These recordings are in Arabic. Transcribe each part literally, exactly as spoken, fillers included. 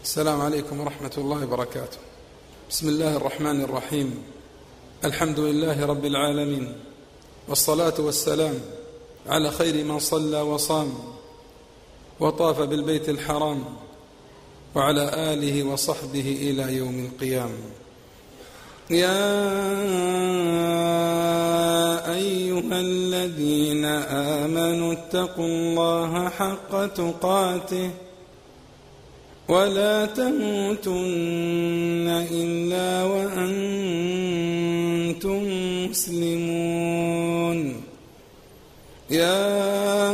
السلام عليكم ورحمة الله وبركاته. بسم الله الرحمن الرحيم. الحمد لله رب العالمين، والصلاة والسلام على خير من صلى وصام وطاف بالبيت الحرام وعلى آله وصحبه إلى يوم القيامة. يا أيها الذين آمنوا اتقوا الله حق تقاته ولا تموتن إلا وأنتم مسلمون. يا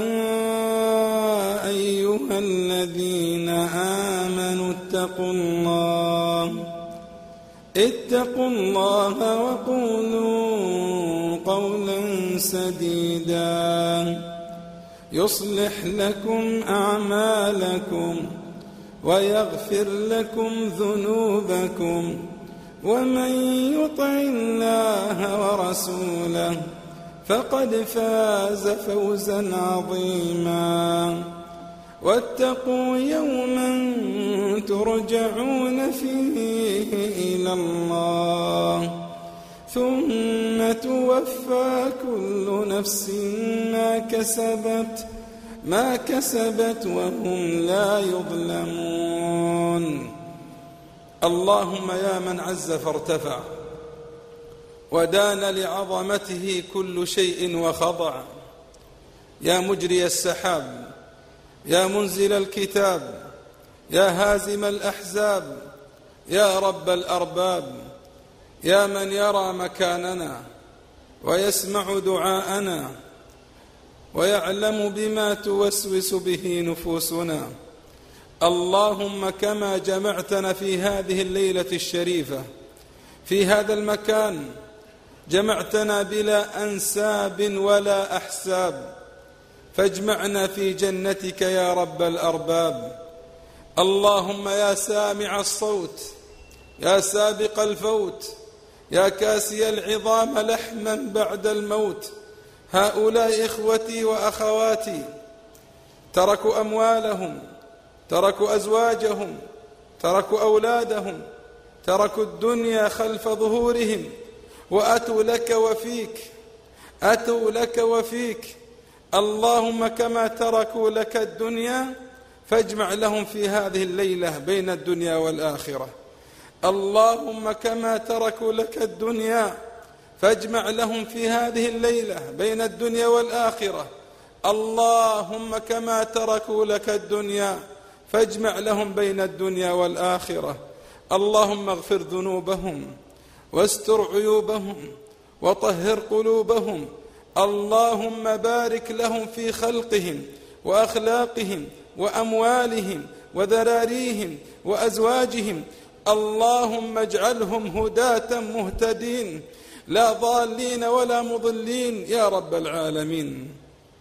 أيها الذين آمنوا اتقوا الله اتقوا الله وقولوا قولا سديدا يصلح لكم أعمالكم ويغفر لكم ذنوبكم، ومن يطع الله ورسوله فقد فاز فوزا عظيما. واتقوا يوما ترجعون فيه إلى الله ثم توفى كل نفس ما كسبت ما كسبت وهم لا يظلمون. اللهم يا من عز فارتفع ودان لعظمته كل شيء وخضع، يا مجري السحاب، يا منزل الكتاب، يا هازم الأحزاب، يا رب الأرباب، يا من يرى مكاننا ويسمع دعاءنا ويعلم بما توسوس به نفوسنا. اللهم كما جمعتنا في هذه الليلة الشريفة في هذا المكان، جمعتنا بلا أنساب ولا أحساب، فاجمعنا في جنتك يا رب الأرباب. اللهم يا سامع الصوت، يا سابق الفوت، يا كاسي العظام لحما بعد الموت، هؤلاء إخوتي وأخواتي تركوا أموالهم، تركوا أزواجهم، تركوا أولادهم، تركوا الدنيا خلف ظهورهم وأتوا لك وفيك، أتوا لك وفيك. اللهم كما تركوا لك الدنيا فاجمع لهم في هذه الليلة بين الدنيا والآخرة. اللهم كما تركوا لك الدنيا فاجمع لهم في هذه الليلة بين الدنيا والآخرة. اللهم كما تركوا لك الدنيا فاجمع لهم بين الدنيا والآخرة. اللهم اغفر ذنوبهم واستر عيوبهم وطهر قلوبهم. اللهم بارك لهم في خلقهم وأخلاقهم وأموالهم وذراريهم وأزواجهم. اللهم اجعلهم هداة مهتدين لا ضالين ولا مضلين يا رب العالمين.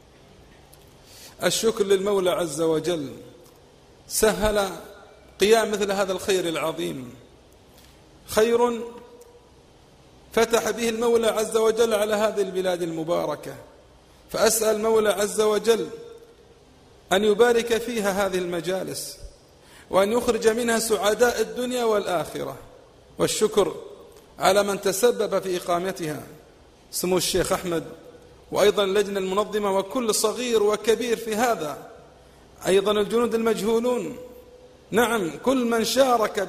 الشكر للمولى عز وجل، سهل قيام مثل هذا الخير العظيم، خير فتح به المولى عز وجل على هذه البلاد المباركة. فأسأل المولى عز وجل أن يبارك فيها هذه المجالس وأن يخرج منها سعداء الدنيا والآخرة. والشكر على من تسبب في إقامتها، سمو الشيخ أحمد، وأيضا اللجنة المنظمة وكل صغير وكبير في هذا، أيضا الجنود المجهولون، نعم كل من شارك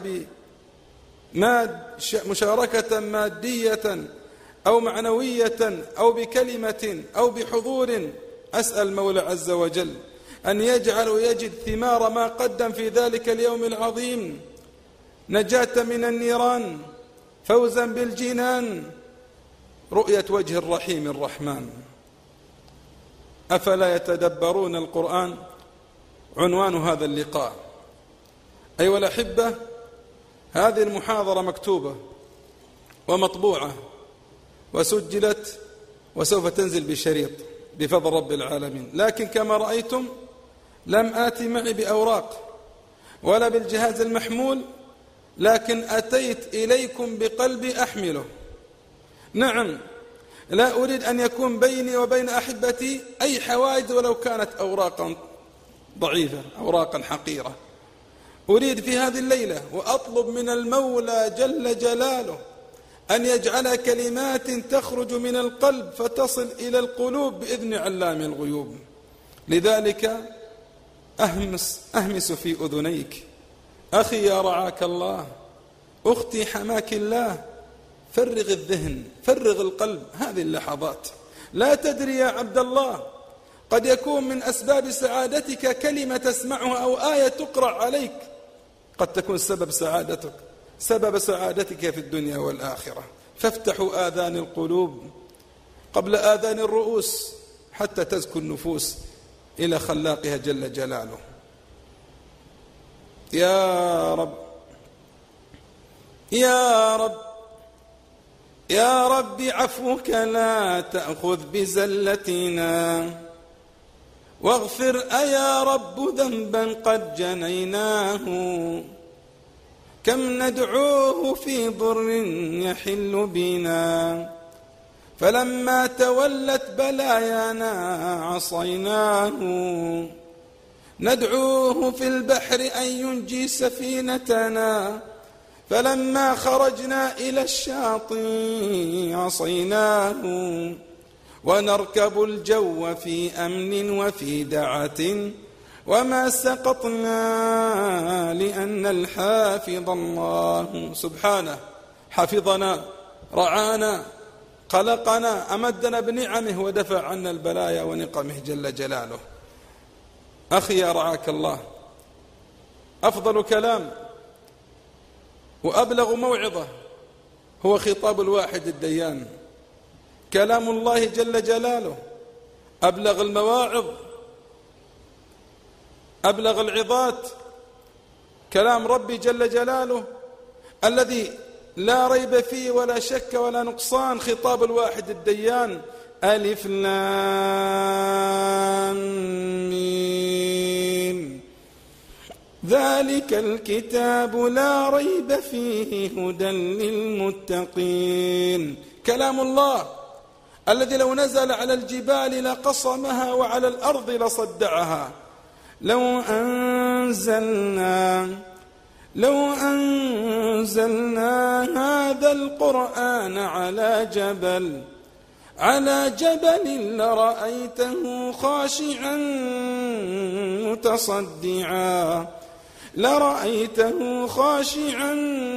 بمشاركة مادية أو معنوية أو بكلمة أو بحضور. أسأل المولى عز وجل أن يجعل ويجد ثمار ما قدم في ذلك اليوم العظيم، نجاة من النيران، فوزا بالجنان، رؤية وجه الرحيم الرحمن. أفلا يتدبرون القرآن؟ عنوان هذا اللقاء. أيها الأحبة، هذه المحاضرة مكتوبة ومطبوعة وسجلت وسوف تنزل بشريط بفضل رب العالمين، لكن كما رأيتم لم آتي معي بأوراق ولا بالجهاز المحمول، لكن أتيت إليكم بقلبي أحمله. نعم، لا أريد أن يكون بيني وبين أحبتي أي حوائج ولو كانت أوراقا ضعيفة، أوراقا حقيرة. أريد في هذه الليلة وأطلب من المولى جل جلاله أن يجعل كلمات تخرج من القلب فتصل إلى القلوب بإذن علام الغيوب. لذلك أهمس, أهمس في أذنيك أخي يا رعاك الله، أختي حماك الله، فرغ الذهن، فرغ القلب هذه اللحظات. لا تدري يا عبد الله، قد يكون من أسباب سعادتك كلمة تسمعها أو آية تقرأ عليك، قد تكون سبب سعادتك سبب سعادتك في الدنيا والآخرة. فافتحوا آذان القلوب قبل آذان الرؤوس حتى تزكو النفوس إلى خلاقها جل جلاله. يا رب يا رب يا رب عفوك لا تأخذ بزلتنا، واغفر أيا رب ذنبا قد جنيناه، كم ندعوه في ضر يحل بنا، فلما تولت بلايانا عصيناه، ندعوه في البحر أن ينجي سفينتنا، فلما خرجنا إلى الشاطئ عصيناه، ونركب الجو في أمن وفي دعة، وما سقطنا لأن الحافظ الله سبحانه حفظنا رعانا خلقنا أمدنا بنعمه ودفع عنا البلايا ونقمه جل جلاله. أخي يا رعاك الله، أفضل كلام وأبلغ موعظة هو خطاب الواحد الديان، كلام الله جل جلاله أبلغ المواعظ، أبلغ العظات، كلام ربي جل جلاله الذي لا ريب فيه ولا شك ولا نقصان، خطاب الواحد الديان. ألف لام ميم، ذلك الكتاب لا ريب فيه هدى للمتقين. كلام الله الذي لو نزل على الجبال لقصمها وعلى الأرض لصدعها. لو أنزلنا لو أنزلنا هذا القرآن على جبل على جبل لرأيته خاشعا متصدعا لرأيته خاشعا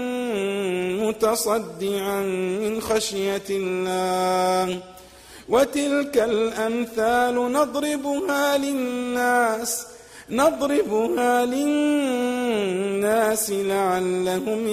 متصدعا من خشية الله. وتلك الأمثال نضربها للناس نضربها للناس لعلهم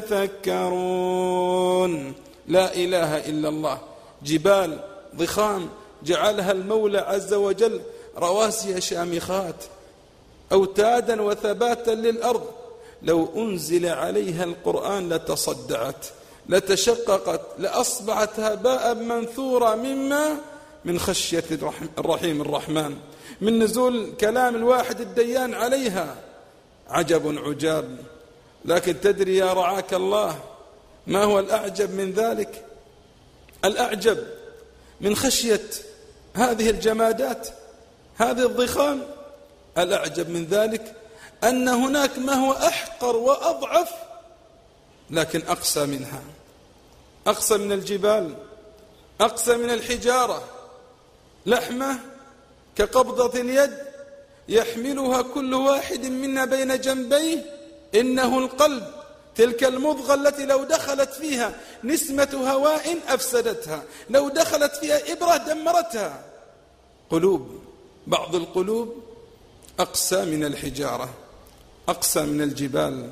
يتفكرون. لا إله إلا الله. جبال ضخام جعلها المولى عز وجل رواسي شامخات أوتادا وثباتا للأرض، لو أنزل عليها القرآن لتصدعت لتشققت لأصبحت هباء منثورا مما من خشية الرحيم الرحمن، من نزول كلام الواحد الديان عليها. عجب عجاب. لكن تدري يا رعاك الله ما هو الأعجب من ذلك؟ الأعجب من خشية هذه الجمادات هذه الضخام، الأعجب من ذلك أن هناك ما هو أحقر وأضعف لكن أقسى منها، أقسى من الجبال، أقسى من الحجارة، لحمة كقبضة اليد يحملها كل واحد منا بين جنبيه، إنه القلب، تلك المضغة التي لو دخلت فيها نسمة هواء أفسدتها، لو دخلت فيها إبرة دمرتها. قلوب، بعض القلوب أقسى من الحجارة، أقسى من الجبال.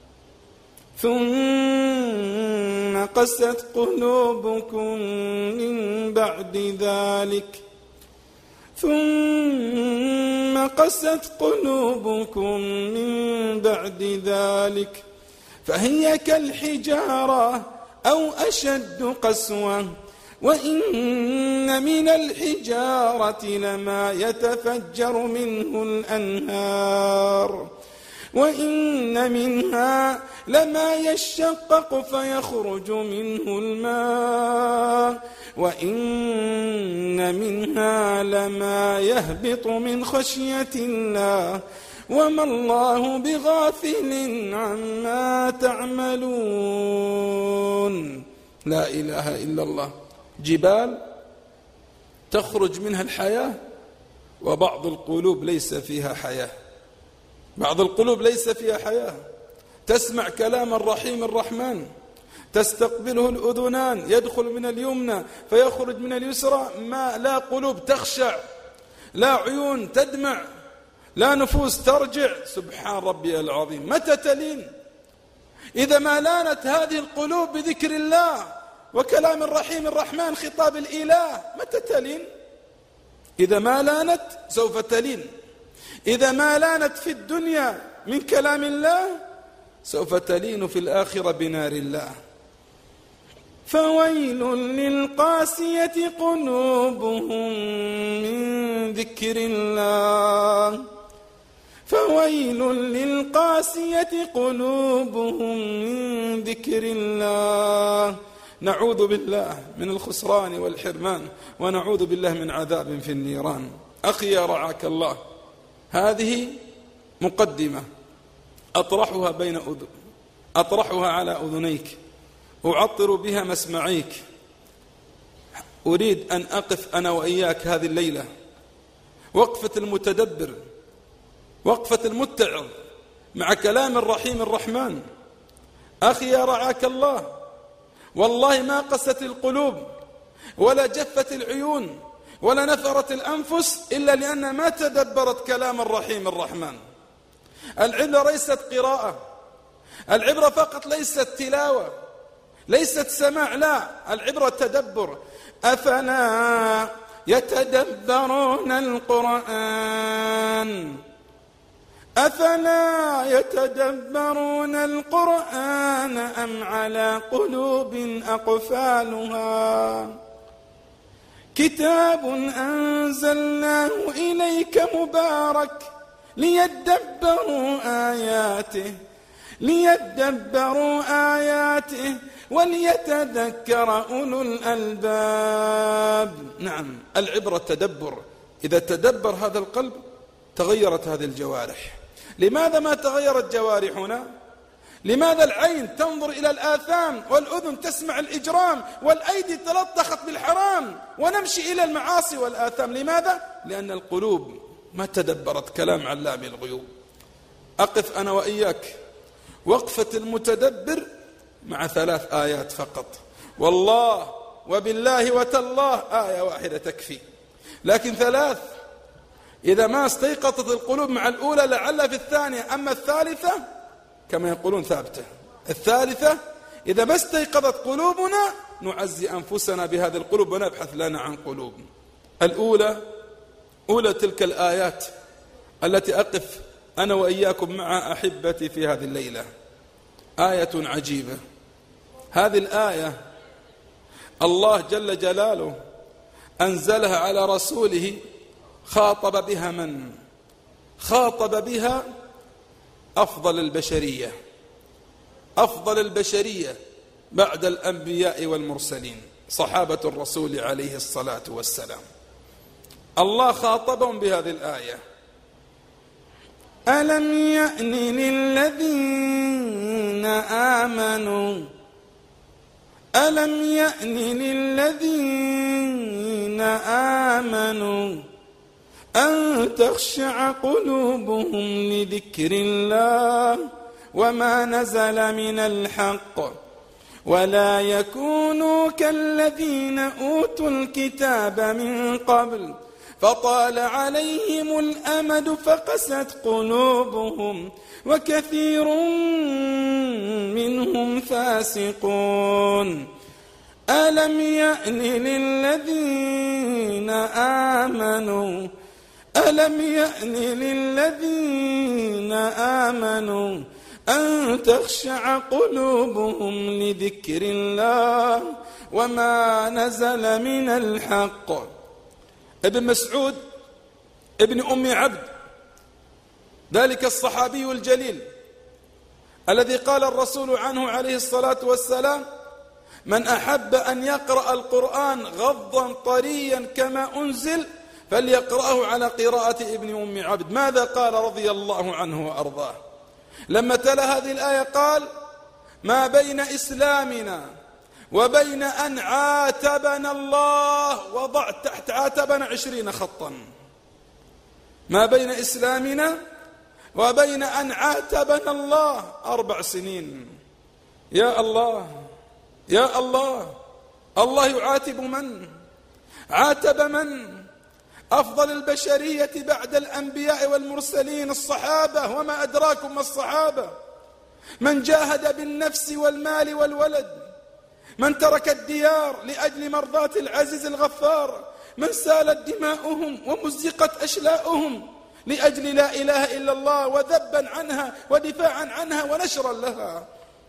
ثم قست قلوبكم من بعد ذلك ثم قست قلوبكم من بعد ذلك فهي كالحجارة أو أشد قسوة، وإن من الحجارة لما يتفجر منه الأنهار، وإن منها لما يشقق فيخرج منه الماء، وإن منها لما يهبط من خشية الله، وما الله بغافل عما تعملون. لا إله إلا الله. جبال تخرج منها الحياة، وبعض القلوب ليس فيها حياة، بعض القلوب ليس فيها حياة. تسمع كلام الرحيم الرحمن، تستقبله الأذنان، يدخل من اليمنى فيخرج من اليسرى، ما لا قلوب تخشع، لا عيون تدمع، لا نفوس ترجع. سبحان ربي العظيم. متى تلين؟ إذا ما لانت هذه القلوب بذكر الله وكلام الرحيم الرحمن خطاب الإله. متى تلين؟ إذا ما لانت سوف تلين. إذا ما لانت في الدنيا من كلام الله سوف تلين في الآخرة بنار الله. فويل للقاسية قلوبهم من ذكر الله، فويل للقاسية قلوبهم من ذكر الله. نعوذ بالله من الخسران والحرمان، ونعوذ بالله من عذاب في النيران. أخي يا رعاك الله، هذه مقدمة أطرحها بين أذن أطرحها على أذنيك، أعطر بها مسمعيك. أريد أن أقف أنا وإياك هذه الليلة وقفة المتدبر، وقفة المتعظ مع كلام الرحيم الرحمن. أخي يا رعاك الله، والله ما قست القلوب ولا جفت العيون ولا نفرت الأنفس إلا لأن ما تدبرت كلام الرحيم الرحمن. العبرة ليست قراءة، العبرة فقط ليست تلاوة، ليست سماع، لا، العبرة تدبر. أفلا يتدبرون القرآن أفلا يتدبرون القرآن أم على قلوب أقفالها كتاب أنزلناه إليك مبارك ليدبروا آياته ليدبروا آياته وليتذكر أولو الألباب. نعم، العبرة تدبر. إذا تدبر هذا القلب تغيرت هذه الجوارح. لماذا ما تغيرت جوارحنا؟ لماذا العين تنظر إلى الآثام والأذن تسمع الإجرام والأيدي تلطخت بالحرام ونمشي إلى المعاصي والآثام؟ لماذا؟ لأن القلوب ما تدبرت كلام علام الغيوب. أقف أنا وإياك وقفة المتدبر مع ثلاث آيات فقط، والله وبالله وتالله آية واحدة تكفي، لكن ثلاث إذا ما استيقظت القلوب مع الأولى لعل في الثانية، أما الثالثة كما يقولون ثابتة. الثالثة إذا ما استيقظت قلوبنا نعزي أنفسنا بهذه القلوب ونبحث لنا عن قلوب. الأولى أولى تلك الآيات التي أقف أنا وإياكم مع أحبتي في هذه الليلة. آية عجيبة. هذه الآية الله جل جلاله أنزلها على رسوله، خاطب بها من؟ خاطب بها أفضل البشرية، أفضل البشرية بعد الأنبياء والمرسلين، صحابة الرسول عليه الصلاة والسلام. الله خاطبهم بهذه الآية: ألم يأن للذين آمنوا ألم يأن للذين آمنوا أن تخشع قلوبهم لذكر الله وما نزل من الحق ولا يكونوا كالذين أوتوا الكتاب من قبل فطال عليهم الأمد فقست قلوبهم وكثير منهم فاسقون. ألم يأن للذين آمنوا ألم يأن للذين آمنوا أن تخشع قلوبهم لذكر الله وما نزل من الحق. ابن مسعود ابن أم عبد، ذلك الصحابي الجليل الذي قال الرسول عنه عليه الصلاة والسلام: من أحب أن يقرأ القرآن غضا طريا كما أنزل فليقرأه على قراءة ابن أم عبد. ماذا قال رضي الله عنه وأرضاه لما تلا هذه الآية؟ قال: ما بين إسلامنا وبين أن عاتبنا الله، وضع تحت عاتبنا عشرين خطا، ما بين إسلامنا وبين أن عاتبنا الله أربع سنين. يا الله يا الله، الله يعاتب من؟ عاتب من؟ أفضل البشرية بعد الأنبياء والمرسلين، الصحابة، وما أدراكم ما الصحابة، من جاهد بالنفس والمال والولد، من ترك الديار لأجل مرضاة العزيز الغفار، من سالت دماؤهم ومزقت أشلاؤهم لأجل لا إله إلا الله، وذبا عنها ودفاعا عنها ونشرا لها.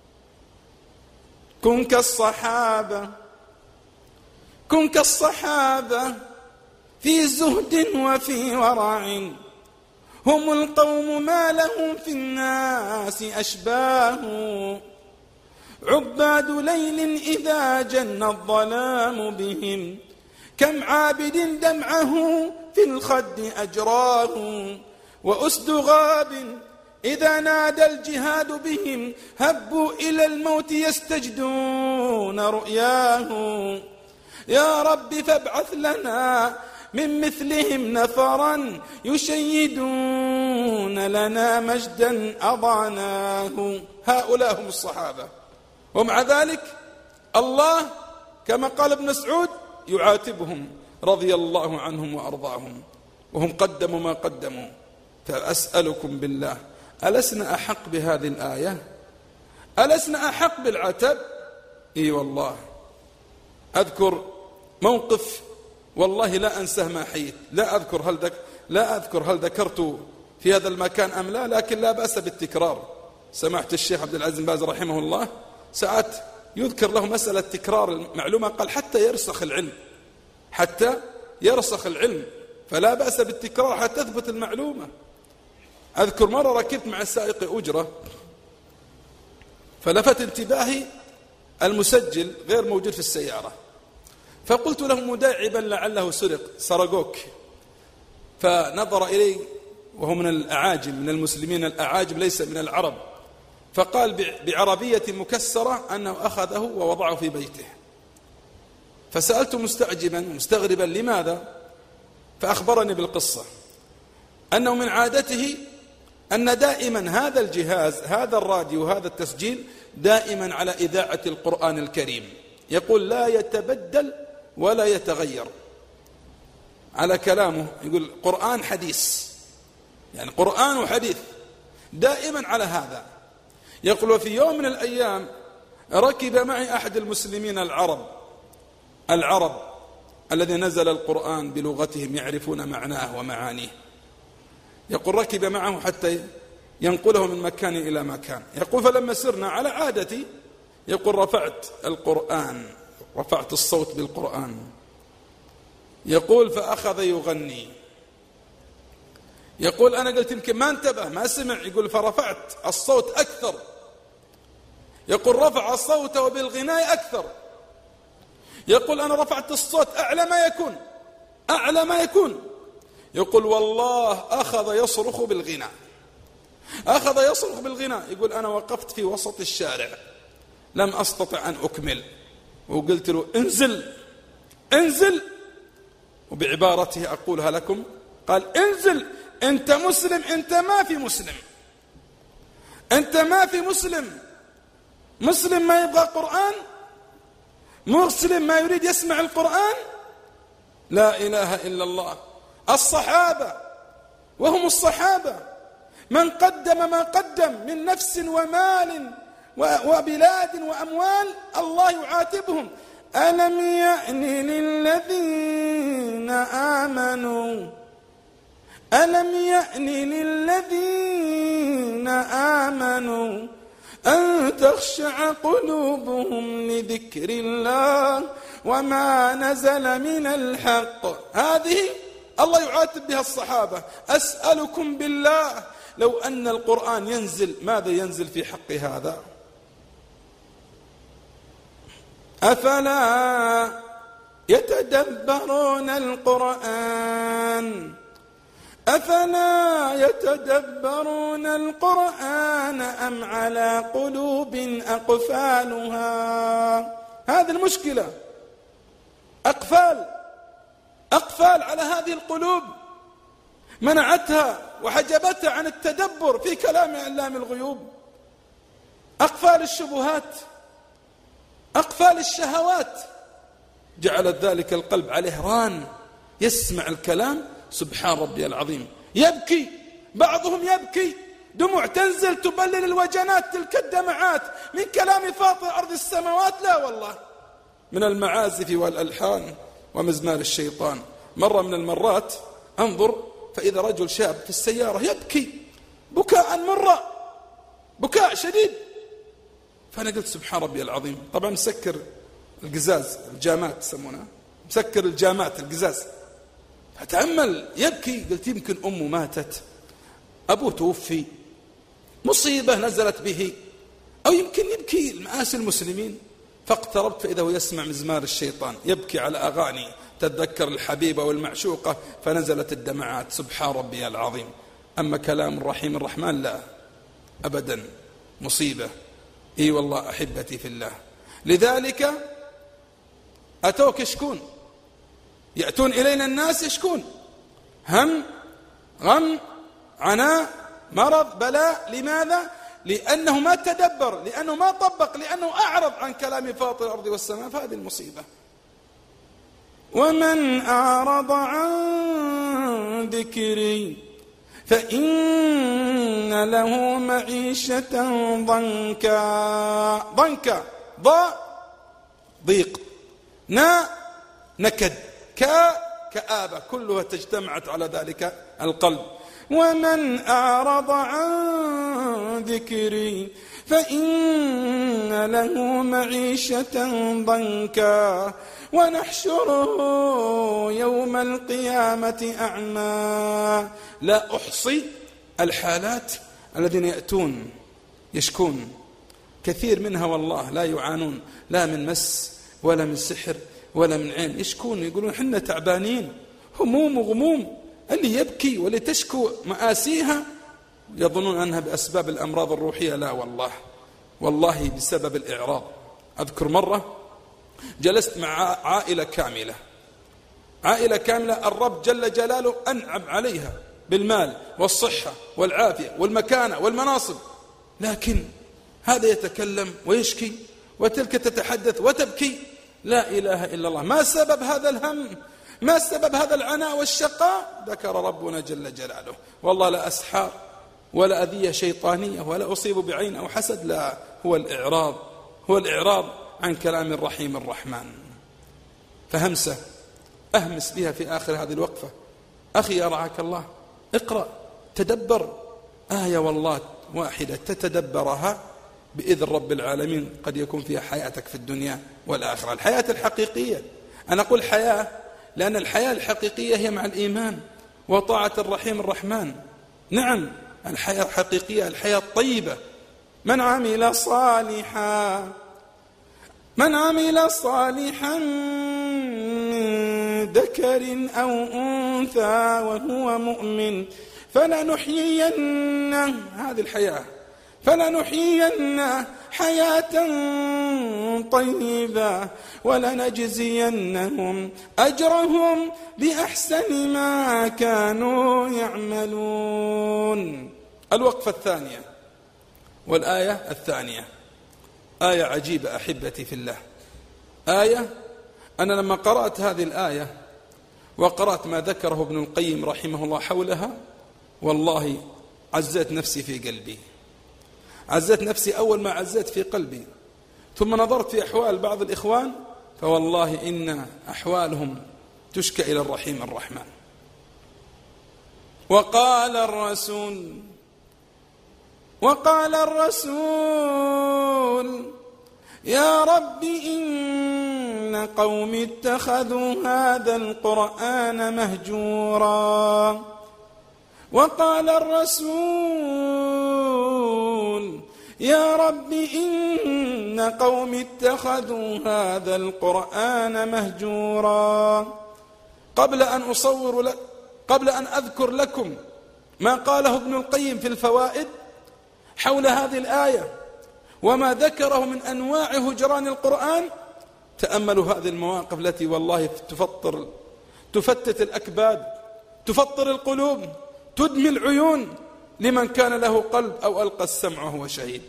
كن كالصحابة، كن كالصحابة في زهد وفي ورع، هم القوم ما لهم في الناس أشباه، عباد ليل إذا جن الظلام بهم، كم عابد دمعه في الخد أجراه، وأسد غاب إذا نادى الجهاد بهم، هبوا إلى الموت يستجدون رؤياه. يا رب فابعث لنا من مثلهم نفرا، يشيدون لنا مجدا أضعناه. هؤلاء هم الصحابة، ومع ذلك الله كما قال ابن مسعود يعاتبهم رضي الله عنهم وأرضاهم، وهم قدموا ما قدموا. فأسألكم بالله، ألسنا أحق بهذه الآية؟ ألسنا أحق بالعتب؟ إي والله. أذكر موقف والله لا أنساه ما حييت، لا أذكر هل ذك لا أذكر هل ذكرت في هذا المكان أم لا، لكن لا بأس بالتكرار. سماحة الشيخ عبد العزيز بن باز رحمه الله ساعات يذكر له مسألة تكرار المعلومة، قال حتى يرسخ العلم، حتى يرسخ العلم، فلا بأس بالتكرار حتى تثبت المعلومة. أذكر مرة ركبت مع السائق أجرة، فلفت انتباهي المسجل غير موجود في السيارة، فقلت له مداعبا لعله سرق، سرقوك. فنظر إلي وهو من الأعاجم، من المسلمين الأعاجم ليس من العرب، فقال بعربية مكسرة أنه أخذه ووضعه في بيته. فسألت مستعجبا مستغربا لماذا، فأخبرني بالقصة أنه من عادته أن دائما هذا الجهاز، هذا الراديو، هذا التسجيل دائما على إذاعة القرآن الكريم، يقول لا يتبدل ولا يتغير على كلامه، يقول قرآن حديث، يعني قرآن وحديث دائما على هذا. يقول وفي يوم من الأيام ركب معي أحد المسلمين العرب العرب الذي نزل القرآن بلغتهم يعرفون معناه ومعانيه، يقول ركب معه حتى ينقله من مكان إلى مكان. يقول فلما سرنا على عادتي، يقول رفعت القرآن، رفعت الصوت بالقرآن، يقول فأخذ يغني. يقول أنا قلت يمكن ما انتبه ما سمع، يقول فرفعت الصوت أكثر، يقول رفع صوته بالغناء أكثر. يقول أنا رفعت الصوت أعلى ما يكون، أعلى ما يكون. يقول والله أخذ يصرخ بالغناء، أخذ يصرخ بالغناء. يقول أنا وقفت في وسط الشارع لم أستطع أن أكمل، وقلت له انزل انزل، وبعبارته أقولها لكم، قال انزل، أنت مسلم، أنت ما في مسلم، أنت ما في مسلم. مسلم ما يبغى قرآن، مسلم ما يريد يسمع القرآن. لا إله إلا الله. الصحابة وهم الصحابة من قدم ما قدم من نفس ومال وبلاد وأموال، الله يعاتبهم. ألم يأن للذين آمنوا ألم يأن للذين آمنوا أن تخشع قلوبهم لذكر الله وما نزل من الحق. هذه الله يعاتب بها الصحابة. أسألكم بالله لو أن القرآن ينزل، ماذا ينزل في حق هذا؟ أفلا يتدبرون القرآن أفلا يتدبرون القرآن أم على قلوب أقفالها. هذه المشكلة، أقفال أقفال على هذه القلوب منعتها وحجبتها عن التدبر في كلام علام الغيوب. أقفال الشبهات، أقفال الشهوات، جعلت ذلك القلب عليه ران، يسمع الكلام سبحان ربي العظيم، يبكي، بعضهم يبكي دموع تنزل تبلل الوجنات، تلك الدمعات من كلام فاطر أرض السماوات، لا والله، من المعازف والألحان ومزمار الشيطان. مرة من المرات أنظر فإذا رجل شاب في السيارة يبكي بكاء مرة، بكاء شديد، فأنا قلت سبحان ربي العظيم. طبعا مسكر القزاز، الجامات يسمونها، مسكر الجامات القزاز، فتأمل يبكي، قلت يمكن أمه ماتت، أبوه توفي، مصيبة نزلت به، أو يمكن يبكي المآسي المسلمين. فاقتربت فإذا هو يسمع مزمار الشيطان، يبكي على أغاني تتذكر الحبيبة والمعشوقة، فنزلت الدمعات سبحان ربي العظيم. أما كلام الرحيم الرحمن لا أبدا، مصيبة. إي والله أحبتي في الله، لذلك أتوك يشكون، يأتون إلينا الناس يشكون، هم، غم، عناء، مرض، بلاء. لماذا؟ لأنه ما تدبر، لأنه ما طبق، لأنه أعرض عن كلام فاطر الأرض والسماء، فهذه المصيبة. ومن أعرض عن ذكري فإن له معيشة ضنكا. ضنكا، ضاء ضيق، نا نكد، كا كآبة، كلها تجتمعت على ذلك القلب. ومن أعرض عن ذكري فإن له معيشة ضنكا ونحشره يوم القيامة أعمى. لا أحصي الحالات الذين يأتون يشكون، كثير منها والله لا يعانون لا من مس ولا من سحر ولا من عين، يشكون يقولون حنا تعبانين، هموم وغموم. اللي يبكي واللي تشكو مآسيها يظنون أنها بأسباب الأمراض الروحية، لا والله، والله بسبب الإعراض. أذكر مرة جلست مع عائلة كاملة، عائلة كاملة الرب جل جلاله أنعم عليها بالمال والصحة والعافية والمكانة والمناصب، لكن هذا يتكلم ويشكي وتلك تتحدث وتبكي. لا إله إلا الله. ما سبب هذا الهم؟ ما سبب هذا العناء والشقاء؟ ذكر ربنا جل جلاله. والله لا أسحار ولا أذية شيطانية ولا أصيب بعين أو حسد، لا، هو الإعراض، هو الإعراض عن كلام الرحيم الرحمن. فهمسة أهمس بها في آخر هذه الوقفة، أخي يرعاك الله، اقرأ، تدبر آية والله واحدة تتدبرها بإذن رب العالمين قد يكون فيها حياتك في الدنيا والآخرة، الحياة الحقيقية. أنا أقول حياة لأن الحياة الحقيقية هي مع الإيمان وطاعة الرحيم الرحمن. نعم، الحياة الحقيقية الحياة الطيبة. من عمل صالحا من عمل صالحا من ذكر أو أنثى وهو مؤمن فلنحيينه، هذه الحياة، فلنحيينه حياة طيبة ولنجزينهم أجرهم بأحسن ما كانوا يعملون. الوقفة الثانية والآية الثانية آية عجيبة أحبتي في الله. آية أنا لما قرأت هذه الآية وقرأت ما ذكره ابن القيم رحمه الله حولها، والله عزت نفسي في قلبي، عزت نفسي أول ما عزت في قلبي، ثم نظرت في أحوال بعض الإخوان فوالله إن أحوالهم تشكى إلى الرحيم الرحمن. وقال الرسول وقال الرسول يا رب إن قوم اتخذوا هذا القرآن مهجورا. وقال الرسول يا رب إن إن قوم اتخذوا هذا القرآن مهجورا. قبل أن أصور لك قبل أن أذكر لكم ما قاله ابن القيم في الفوائد حول هذه الآية وما ذكره من أنواع هجران القرآن، تأملوا هذه المواقف التي والله تفطر تفتت الأكباد، تفطر القلوب، تدمي العيون لمن كان له قلب أو ألقى السمع وهو شهيد.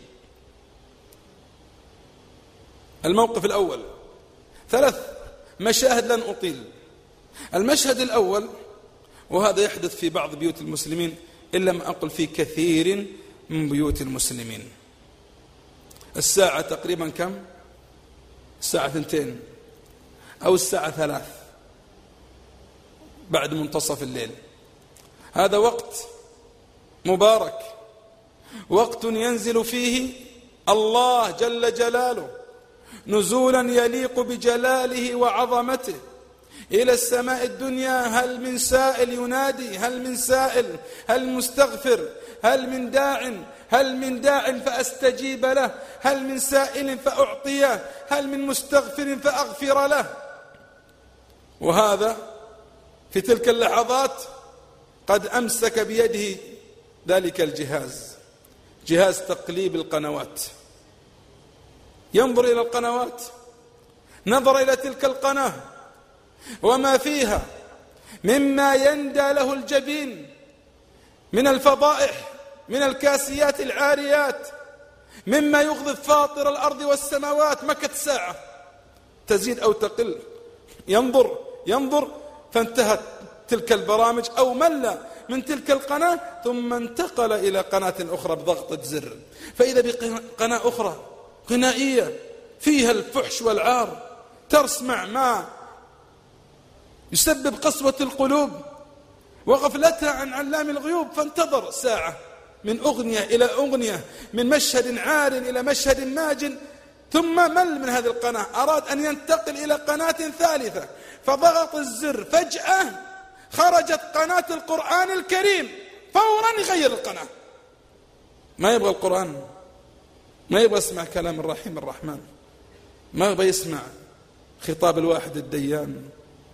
الموقف الأول، ثلاث مشاهد لن أطيل. المشهد الأول، وهذا يحدث في بعض بيوت المسلمين إن لم أقل في كثير من بيوت المسلمين. الساعة تقريبا كم؟ الساعة ثنتين أو الساعة ثلاث بعد منتصف الليل. هذا وقت مبارك، وقت ينزل فيه الله جل جلاله نزولا يليق بجلاله وعظمته إلى السماء الدنيا. هل من سائل ينادي؟ هل من سائل؟ هل مستغفر؟ هل من داع؟ هل من داع فأستجيب له؟ هل من سائل فأعطيه؟ هل من مستغفر فأغفر له؟ وهذا في تلك اللحظات قد أمسك بيده ذلك الجهاز، جهاز تقليب القنوات، ينظر إلى القنوات، نظر إلى تلك القناة وما فيها مما يندى له الجبين من الفضائح، من الكاسيات العاريات، مما يغضب فاطر الأرض والسماوات. مكت ساعة تزيد أو تقل، ينظر ينظر فانتهت تلك البرامج أو مل من تلك القناة، ثم انتقل إلى قناة أخرى بضغطة زر، فإذا بقناة أخرى غنائية فيها الفحش والعار، تسمع ما يسبب قسوة القلوب وغفلتها عن علام الغيوب. فانتظر ساعة، من أغنية إلى أغنية، من مشهد عار إلى مشهد ماج، ثم مل من هذه القناة، أراد أن ينتقل إلى قناة ثالثة فضغط الزر، فجأة خرجت قناة القرآن الكريم، فورا يغير القناة. ما يبغى القرآن، ما يبغى يسمع كلام الرحيم الرحمن، ما يبغى يسمع خطاب الواحد الديان.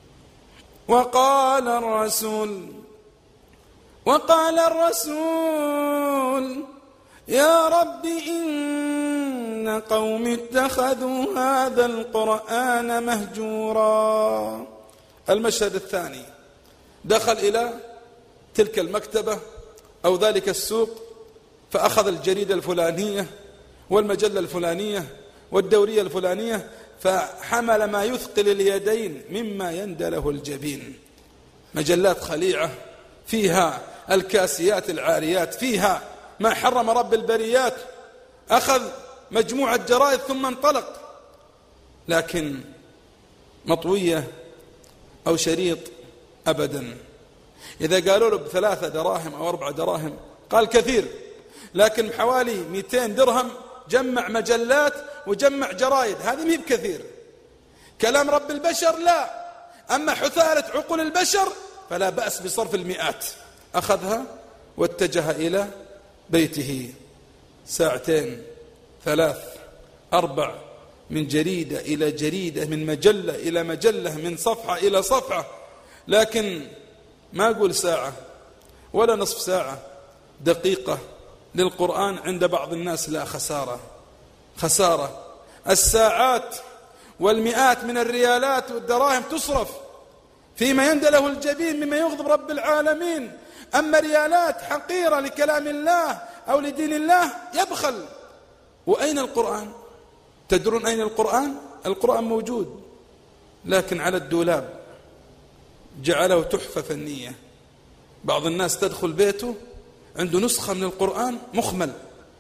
وقال الرسول وقال الرسول يا رب إن قوم اتخذوا هذا القرآن مهجورا. المشهد الثاني، دخل إلى تلك المكتبة أو ذلك السوق، فأخذ الجريدة الفلانية والمجلة الفلانية والدورية الفلانية، فحمل ما يثقل اليدين مما يندى له الجبين، مجلات خليعة فيها الكاسيات العاريات، فيها ما حرم رب البريات. أخذ مجموعة جرائد ثم انطلق، لكن مطوية أو شريط أبدا. إذا قالوا له بثلاثة دراهم أو أربعة دراهم قال كثير، لكن بحوالي مئتين درهم جمع مجلات وجمع جرائد، هذه مهي بكثير. كلام رب البشر لا، أما حثالة عقول البشر فلا بأس بصرف المئات. أخذها واتجه إلى بيته، ساعتين ثلاث أربع، من جريدة إلى جريدة، من مجلة إلى مجلة، من صفحة إلى صفحة، لكن ما أقول ساعة ولا نصف ساعة، دقيقة للقرآن عند بعض الناس لا، خسارة خسارة. الساعات والمئات من الريالات والدراهم تصرف فيما يندى له الجبين مما يغضب رب العالمين، أما ريالات حقيرة لكلام الله أو لدين الله يبخل. وأين القرآن؟ تدرون أين القرآن؟ القرآن موجود، لكن على الدولاب جعله تحفة فنية. بعض الناس تدخل بيته عنده نسخة من القرآن مخمل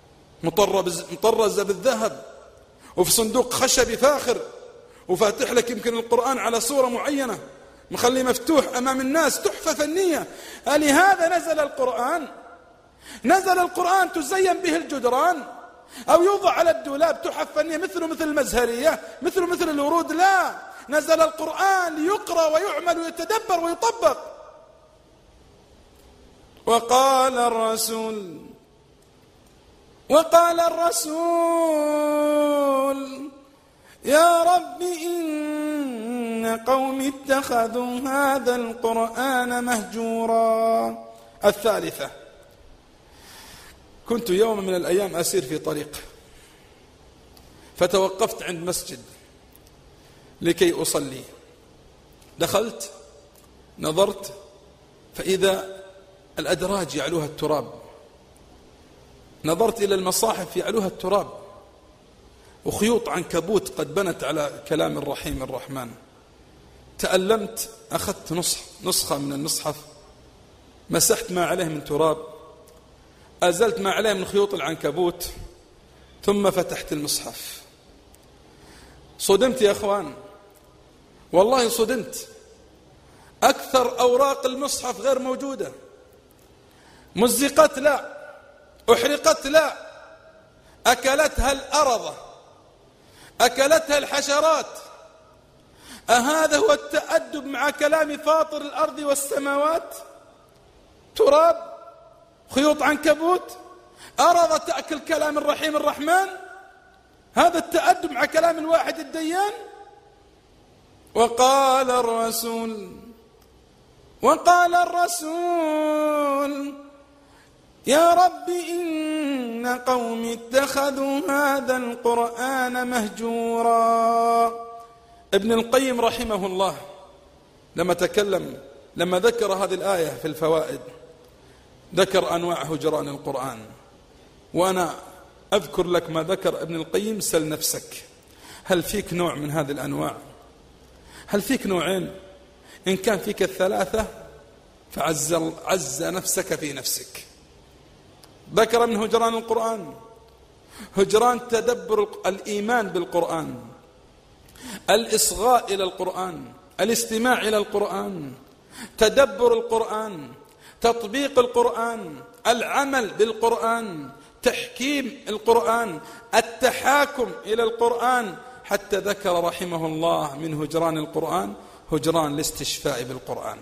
مطرزة بالذهب وفي صندوق خشبي فاخر، وفاتح لك يمكن القرآن على صورة معينة، مخليه مفتوح أمام الناس، تحفة فنية. لهذا نزل القرآن، نزل القرآن تزين به الجدران أو يوضع على الدولاب تحف فنية مثله مثل المزهرية، مثله مثل الورود. لا، نزل القرآن ليقرأ ويعمل ويتدبر ويطبق. وقال الرسول وقال الرسول يا رب إن قوم اتخذوا هذا القرآن مهجورا. الثالثة: كنت يوم من الأيام أسير في طريق، فتوقفت عند مسجد لكي أصلي. دخلت، نظرت، فإذا الأدراج يعلوها التراب. نظرت إلى المصاحف يعلوها التراب، وخيوط عنكبوت قد بنت على كلام الرحيم الرحمن. تألمت، أخذت نسخ نسخة من المصحف، مسحت ما عليه من تراب، أزلت ما عليه من خيوط العنكبوت، ثم فتحت المصحف. صدمت يا أخوان، والله صدمت. أكثر أوراق المصحف غير موجودة، مزقت لا، أحرقت لا، أكلتها الأرض، أكلتها الحشرات. أهذا هو التأدب مع كلام فاطر الأرض والسماوات؟ تراب، خيوط عنكبوت، أرض تأكل كلام الرحيم الرحمن. هذا التأدب مع كلام الواحد الديان. وقال الرسول وقال الرسول يا رب إن قوم اتخذوا هذا القرآن مهجورا. ابن القيم رحمه الله لما تكلم، لما ذكر هذه الآية في الفوائد، ذكر أنواع هجران القرآن. وأنا أذكر لك ما ذكر ابن القيم. سل نفسك، هل فيك نوع من هذه الأنواع؟ هل فيك نوعين؟ إن كان فيك الثلاثة فعز عز نفسك في نفسك. ذكر من هجران القرآن هجران تدبر الإيمان بالقرآن، الإصغاء إلى القرآن، الاستماع إلى القرآن، تدبر القرآن، تطبيق القرآن، العمل بالقرآن، تحكيم القرآن، التحاكم إلى القرآن. حتى ذكر رحمه الله من هجران القرآن هجران الاستشفاء بالقرآن،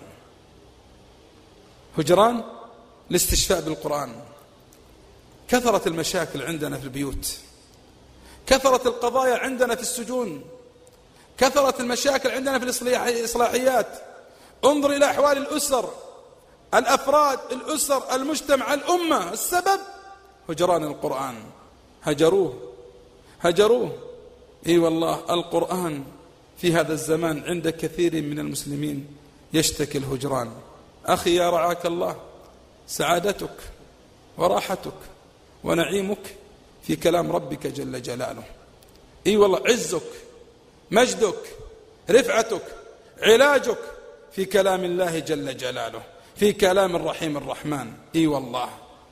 هجران الاستشفاء بالقرآن. كثرت المشاكل عندنا في البيوت، كثرت القضايا عندنا في السجون، كثرت المشاكل عندنا في الإصلاحيات. انظر إلى أحوال الأسر، الأفراد، الأسر، المجتمع، الأمة. السبب هجران القرآن. هجروه هجروه إي والله القرآن في هذا الزمان عند كثير من المسلمين يشتكي الهجران. أخي يا رعاك الله، سعادتك وراحتك ونعيمك في كلام ربك جل جلاله. إي والله عزك، مجدك، رفعتك، علاجك في كلام الله جل جلاله، في كلام الرحيم الرحمن. إي والله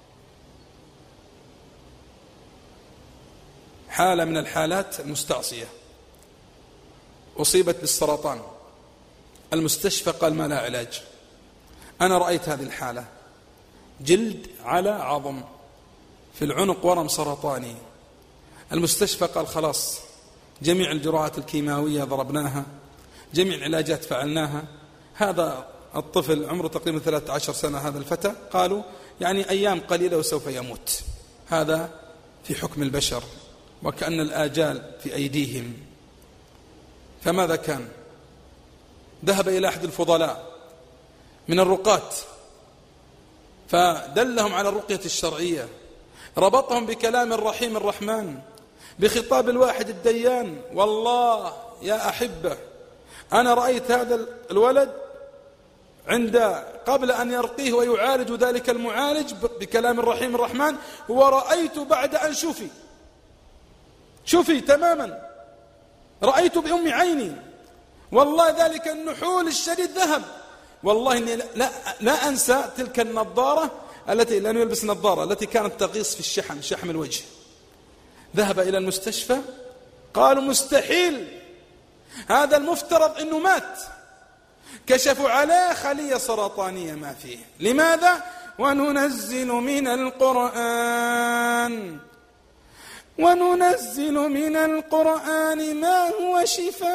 حالة من الحالات المستعصية أصيبت بالسرطان، المستشفى قال ما لا علاج. أنا رأيت هذه الحالة، جلد على عظم، في العنق ورم سرطاني. المستشفى قال خلاص، جميع الجرعات الكيماوية ضربناها، جميع العلاجات فعلناها. هذا الطفل عمره تقريبا ثلاثة عشر سنة، هذا الفتى، قالوا يعني أيام قليلة وسوف يموت. هذا في حكم البشر، وكأن الآجال في أيديهم. فماذا كان؟ ذهب إلى أحد الفضلاء من الرقاة فدلهم على الرقية الشرعية، ربطهم بكلام الرحيم الرحمن، بخطاب الواحد الديان. والله يا أحبة أنا رأيت هذا الولد عند قبل أن يرقيه ويعالج ذلك المعالج بكلام الرحيم الرحمن، ورأيت بعد أن شفي شفي تماما، رأيت بأم عيني والله ذلك النحول الشديد ذهب. والله إني لا, لا أنسى تلك النظارة التي لم يلبس نظارة التي كانت تغيص في الشحم، شحم الوجه. ذهب إلى المستشفى قالوا مستحيل، هذا المفترض أنه مات. كشفوا عليه خلية سرطانية ما فيه. لماذا؟ وننزل من القرآن وننزل من القرآن ما هو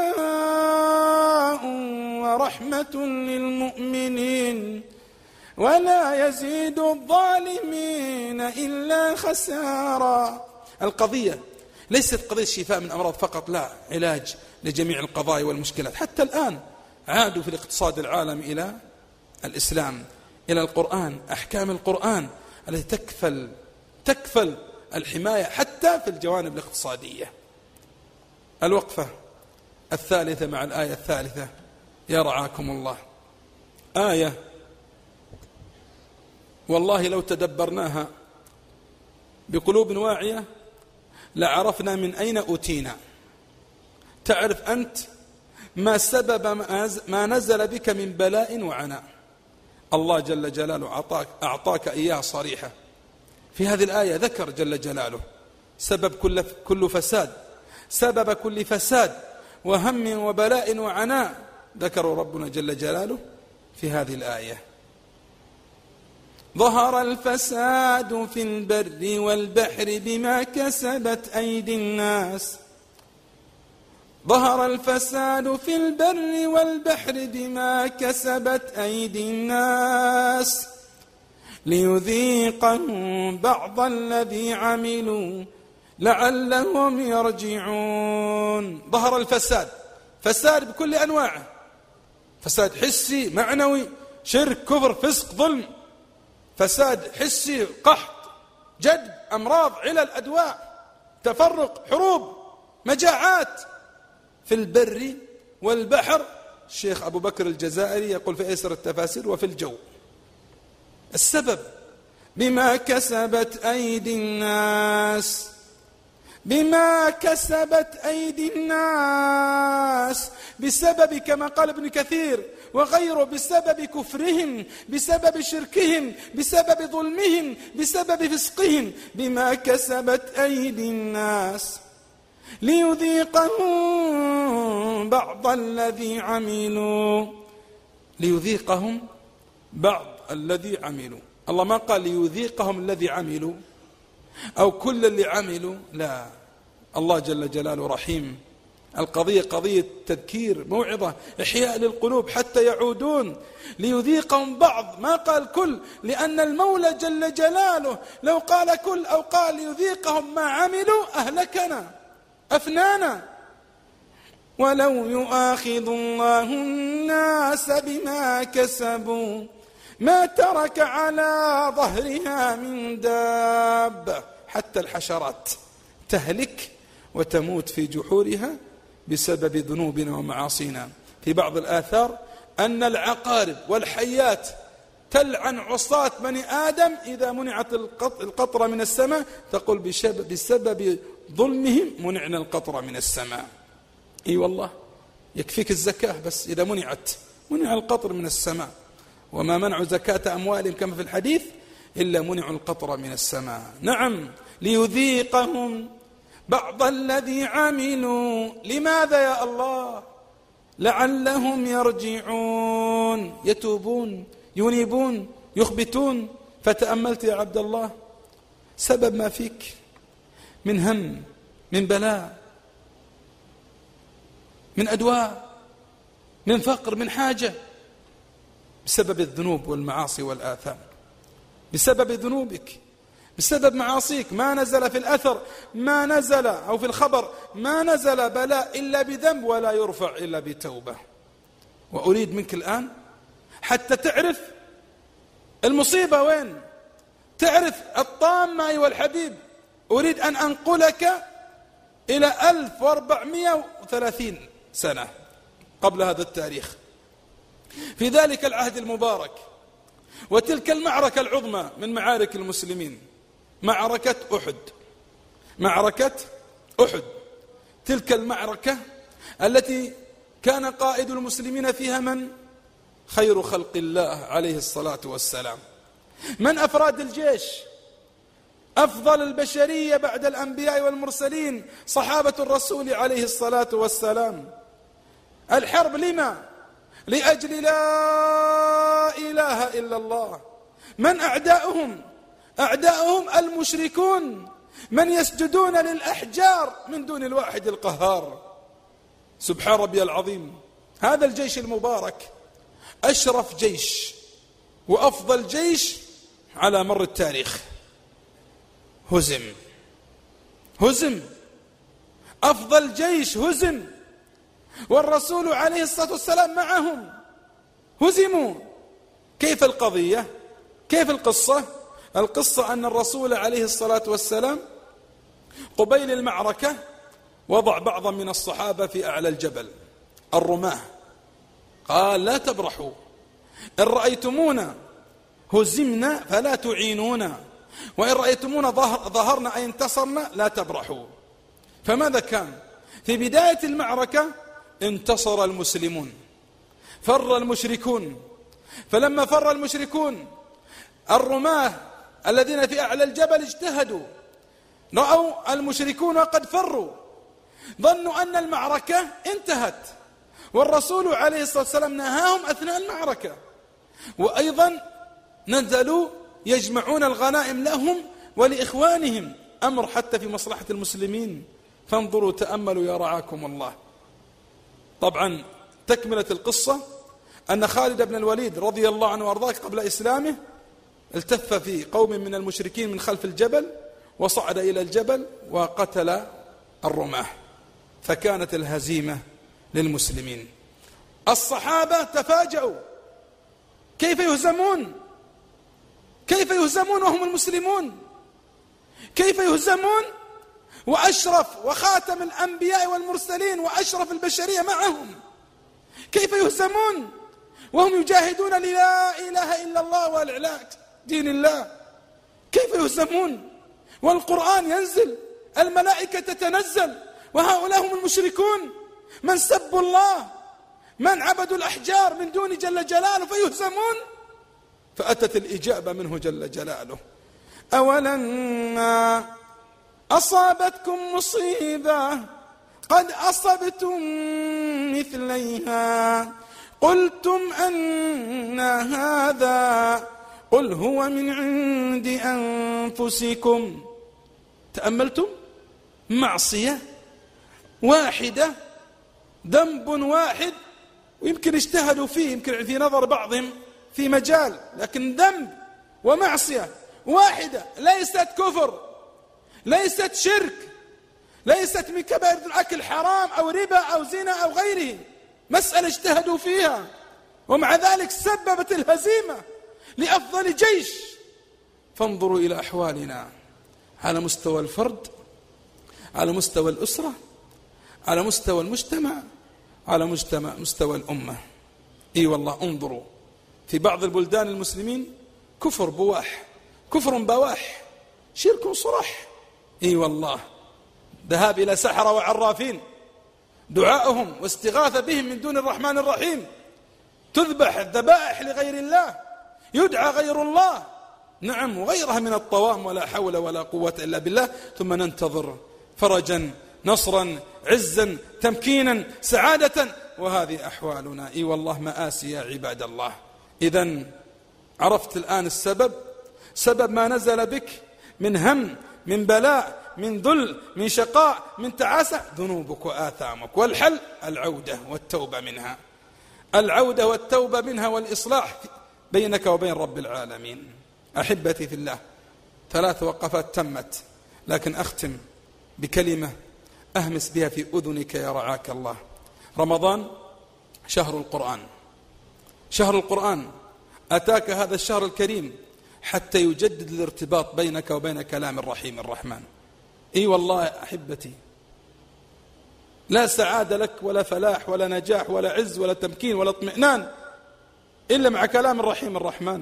شفاء ورحمة للمؤمنين ولا يزيد الظالمين إلا خسارا. القضية ليست قضية شفاء من أمراض فقط، لا، علاج لجميع القضايا والمشكلات. حتى الآن عادوا في الاقتصاد العالمي إلى الإسلام، إلى القرآن، أحكام القرآن التي تكفل تكفل الحماية حتى في الجوانب الاقتصادية. الوقفة الثالثة مع الآية الثالثة يا رعاكم الله، آية والله لو تدبرناها بقلوب واعية لعرفنا من أين أوتينا. تعرف أنت ما سبب ما نزل بك من بلاء وعناء، الله جل جلاله أعطاك, أعطاك إياه صريحة في هذه الآية. ذكر جل جلاله سبب كل, كل فساد، سبب كل فساد وهم وبلاء وعناء ذكروا ربنا جل جلاله في هذه الآية. ظهر الفساد في البر والبحر بما كسبت أيدي الناس ظهر الفساد في البر والبحر بما كسبت أيدي الناس ليذيقهم بعض الذي عملوا لعلهم يرجعون. ظهر الفساد، فساد بكل أنواعه، فساد حسي معنوي، شرك كفر فسق ظلم، فساد حسي قحط جدب أمراض علل أدواء تفرق حروب مجاعات. في البر والبحر الشيخ أبو بكر الجزائري يقول في أيسر التفاسير وفي الجو. السبب بما كسبت أيدي الناس، بما كسبت أيدي الناس بسبب كما قال ابن كثير وغيره بسبب كفرهم، بسبب شركهم، بسبب ظلمهم، بسبب فسقهم، بما كسبت أيدي الناس ليذيقهم بعض الذي عملوا ليذيقهم بعض الذي عملوا. الله ما قال ليذيقهم الذي عملوا أو كل اللي عملوا، لا، الله جل جلاله رحيم. القضية قضية تذكير، موعظة، إحياء للقلوب حتى يعودون. ليذيقهم بعض، ما قال كل، لأن المولى جل جلاله لو قال كل أو قال ليذيقهم ما عملوا أهلكنا أفنانا. ولو يؤاخذ الله الناس بما كسبوا ما ترك على ظهرها من دابة، حتى الحشرات تهلك وتموت في جحورها بسبب ذنوبنا ومعاصينا. في بعض الآثار أن العقارب والحيات تلعن عصاة بني آدم إذا منعت القطرة من السماء، تقول بسبب ظلمهم منعنا القطرة من السماء. اي والله يكفيك الزكاة بس إذا منعت منع القطر من السماء، وما منعوا زكاة أموالهم كما في الحديث إلا منعوا القطر من السماء. نعم، ليذيقهم بعض الذي عملوا. لماذا يا الله؟ لعلهم يرجعون، يتوبون، ينيبون، يخبتون. فتأملت يا عبد الله سبب ما فيك من هم، من بلاء، من أدواء، من فقر، من حاجة، بسبب الذنوب والمعاصي والآثام، بسبب ذنوبك، بسبب معاصيك. ما نزل في الأثر، ما نزل أو في الخبر ما نزل بلاء إلا بذنب ولا يرفع إلا بتوبة. وأريد منك الآن حتى تعرف المصيبة وين، تعرف الطامة أيها الحبيب. أريد أن أنقلك إلى ألف وأربعمائة وثلاثين سنة قبل هذا التاريخ، في ذلك العهد المبارك وتلك المعركة العظمى من معارك المسلمين، معركة أحد. معركة أحد تلك المعركة التي كان قائد المسلمين فيها من؟ خير خلق الله عليه الصلاة والسلام. من أفراد الجيش؟ أفضل البشرية بعد الأنبياء والمرسلين، صحابة الرسول عليه الصلاة والسلام. الحرب لما؟ لأجل لا إله إلا الله. من أعداؤهم؟ أعداؤهم المشركون، من يسجدون للأحجار من دون الواحد القهار. سبحان ربي العظيم. هذا الجيش المبارك أشرف جيش وأفضل جيش على مر التاريخ، هزم هزم أفضل جيش هزم والرسول عليه الصلاة والسلام معهم، هزموا. كيف القضية؟ كيف القصة؟ القصة أن الرسول عليه الصلاة والسلام قبيل المعركة وضع بعضا من الصحابة في أعلى الجبل الرماة، قال: لا تبرحوا، إن رأيتمونا هزمنا فلا تعينونا، وإن رأيتمونا ظهرنا أي انتصرنا لا تبرحوا. فماذا كان؟ في بداية المعركة انتصر المسلمون، فر المشركون، فلما فر المشركون الرماة الذين في أعلى الجبل اجتهدوا، رأوا المشركون قد فروا، ظنوا أن المعركة انتهت، والرسول عليه الصلاة والسلام نهاهم أثناء المعركة، وأيضا نزلوا يجمعون الغنائم لهم ولإخوانهم، أمر حتى في مصلحة المسلمين. فانظروا تأملوا يا رعاكم الله. طبعا تكملة القصة أن خالد بن الوليد رضي الله عنه وأرضاه قبل إسلامه التف في قوم من المشركين من خلف الجبل، وصعد إلى الجبل وقتل الرماة، فكانت الهزيمة للمسلمين. الصحابة تفاجؤوا، كيف يهزمون؟ كيف يهزمون وهم المسلمون؟ كيف يهزمون وأشرف وخاتم الأنبياء والمرسلين وأشرف البشرية معهم؟ كيف يهزمون وهم يجاهدون للا إله إلا الله والإعلاء دين الله؟ كيف يهزمون والقرآن ينزل، الملائكة تتنزل، وهؤلاء هم المشركون من سبوا الله، من عبدوا الأحجار من دون جل جلاله، فيهزمون؟ فأتت الإجابة منه جل جلاله: أولما أصابتكم مصيبة قد أصبتم مثليها قلتم أن هذا قل هو من عند أنفسكم. تأملتم؟ معصية واحدة، ذنب واحد، ويمكن اجتهدوا فيه، يمكن في نظر بعضهم في مجال، لكن ذنب ومعصية واحدة، ليست كفر، ليست شرك، ليست من كبائر الأكل حرام أو ربا أو زنا أو غيره، مسألة اجتهدوا فيها، ومع ذلك سببت الهزيمة لأفضل جيش. فانظروا إلى أحوالنا على مستوى الفرد، على مستوى الأسرة، على مستوى المجتمع، على مجتمع مستوى الأمة. إي والله انظروا في بعض البلدان المسلمين كفر بواح، كفر بواح، شرك صرح. إي والله ذهاب إلى سحرة وعرافين، دعائهم واستغاثة بهم من دون الرحمن الرحيم، تذبح الذبائح لغير الله، يدعى غير الله، نعم، وغيرها من الطوام، ولا حول ولا قوة إلا بالله، ثم ننتظر فرجا، نصرا، عزا، تمكينا، سعادة، وهذه أحوالنا. إي والله مآسي يا عباد الله. إذن عرفت الآن السبب، سبب ما نزل بك من هم، من بلاء، من ذل، من شقاء، من تعاسة، ذنوبك وآثامك، والحل العودة والتوبة منها، العودة والتوبة منها، والإصلاح بينك وبين رب العالمين. أحبتي في الله، ثلاث وقفات تمت، لكن أختم بكلمة أهمس بها في أذنك يا رعاك الله. رمضان شهر القرآن، شهر القرآن، أتاك هذا الشهر الكريم حتى يجدد الارتباط بينك وبين كلام الرحيم الرحمن. إي والله أحبتي، لا سعادة لك ولا فلاح ولا نجاح ولا عز ولا تمكين ولا اطمئنان إلا مع كلام الرحيم الرحمن.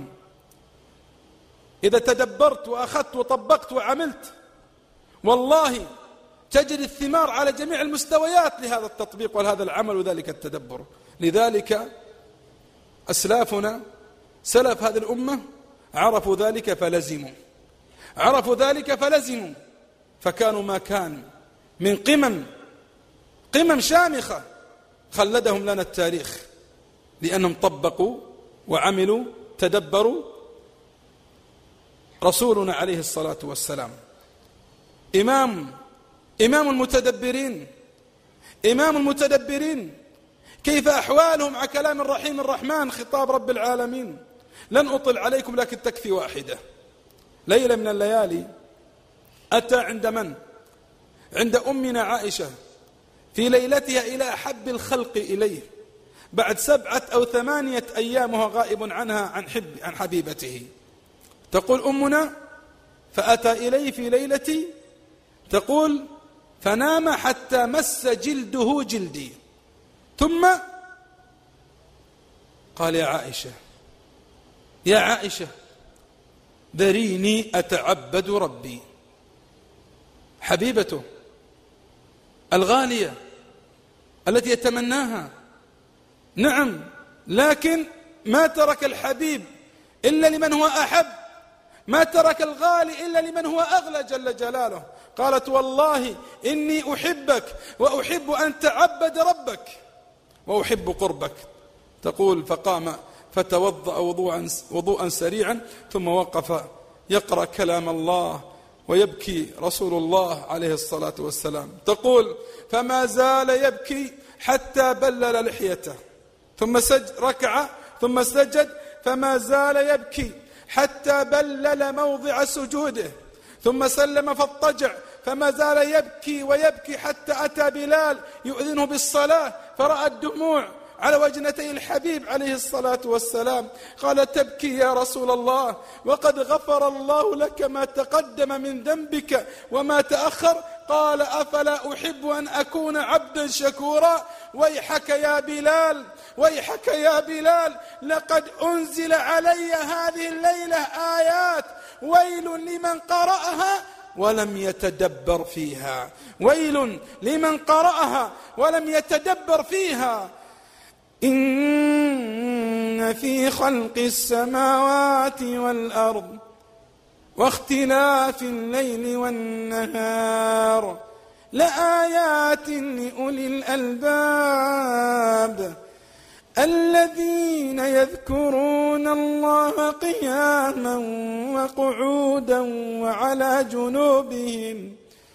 إذا تدبرت وأخذت وطبقت وعملت، والله تجد الثمار على جميع المستويات لهذا التطبيق وهذا العمل وذلك التدبر. لذلك أسلافنا، سلف هذه الأمة، عرفوا ذلك فلزموا، عرفوا ذلك فلزموا، فكانوا ما كان من قمم قمم شامخة خلدهم لنا التاريخ، لأنهم طبقوا وعملوا، تدبروا. رسولنا عليه الصلاة والسلام إمام إمام المتدبرين، إمام المتدبرين، كيف أحوالهم مع كلام الرحيم الرحمن، خطاب رب العالمين. لن أطل عليكم لكن تكفي واحدة. ليلة من الليالي أتى عند من؟ عند أمنا عائشة في ليلتها إلى أحب الخلق إليه، بعد سبعة أو ثمانية أيام وهو غائب عنها عن, حب عن حبيبته. تقول أمنا: فأتى إلي في ليلتي، تقول: فنام حتى مس جلده جلدي، ثم قال: يا عائشة يا عائشة ذريني أتعبد ربي. حبيبته الغالية التي يتمناها، نعم، لكن ما ترك الحبيب إلا لمن هو أحب، ما ترك الغالي إلا لمن هو أغلى جل جلاله. قالت: والله إني أحبك وأحب أن تعبد ربك وأحب قربك. تقول: فقام فتوضأ وضوءا, وضوءا سريعا، ثم وقف يقرأ كلام الله ويبكي رسول الله عليه الصلاة والسلام. تقول: فما زال يبكي حتى بلل لحيته، ثم سجد ركع ثم سجد، فما زال يبكي حتى بلل موضع سجوده، ثم سلم فاضطجع، فما زال يبكي ويبكي حتى أتى بلال يؤذنه بالصلاة، فرأى الدموع على وجنتي الحبيب عليه الصلاة والسلام. قال: تبكي يا رسول الله وقد غفر الله لك ما تقدم من ذنبك وما تأخر؟ قال: أفلا أحب أن أكون عبدا شكورا؟ ويحك يا بلال، ويحك يا بلال، لقد أنزل علي هذه الليلة آيات، ويل لمن قرأها ولم يتدبر فيها، ويل لمن قرأها ولم يتدبر فيها. إن في خلق السماوات والأرض واختلاف الليل والنهار لآيات لأولي الألباب الذين يذكرون الله قياما وقعودا وعلى جنوبهم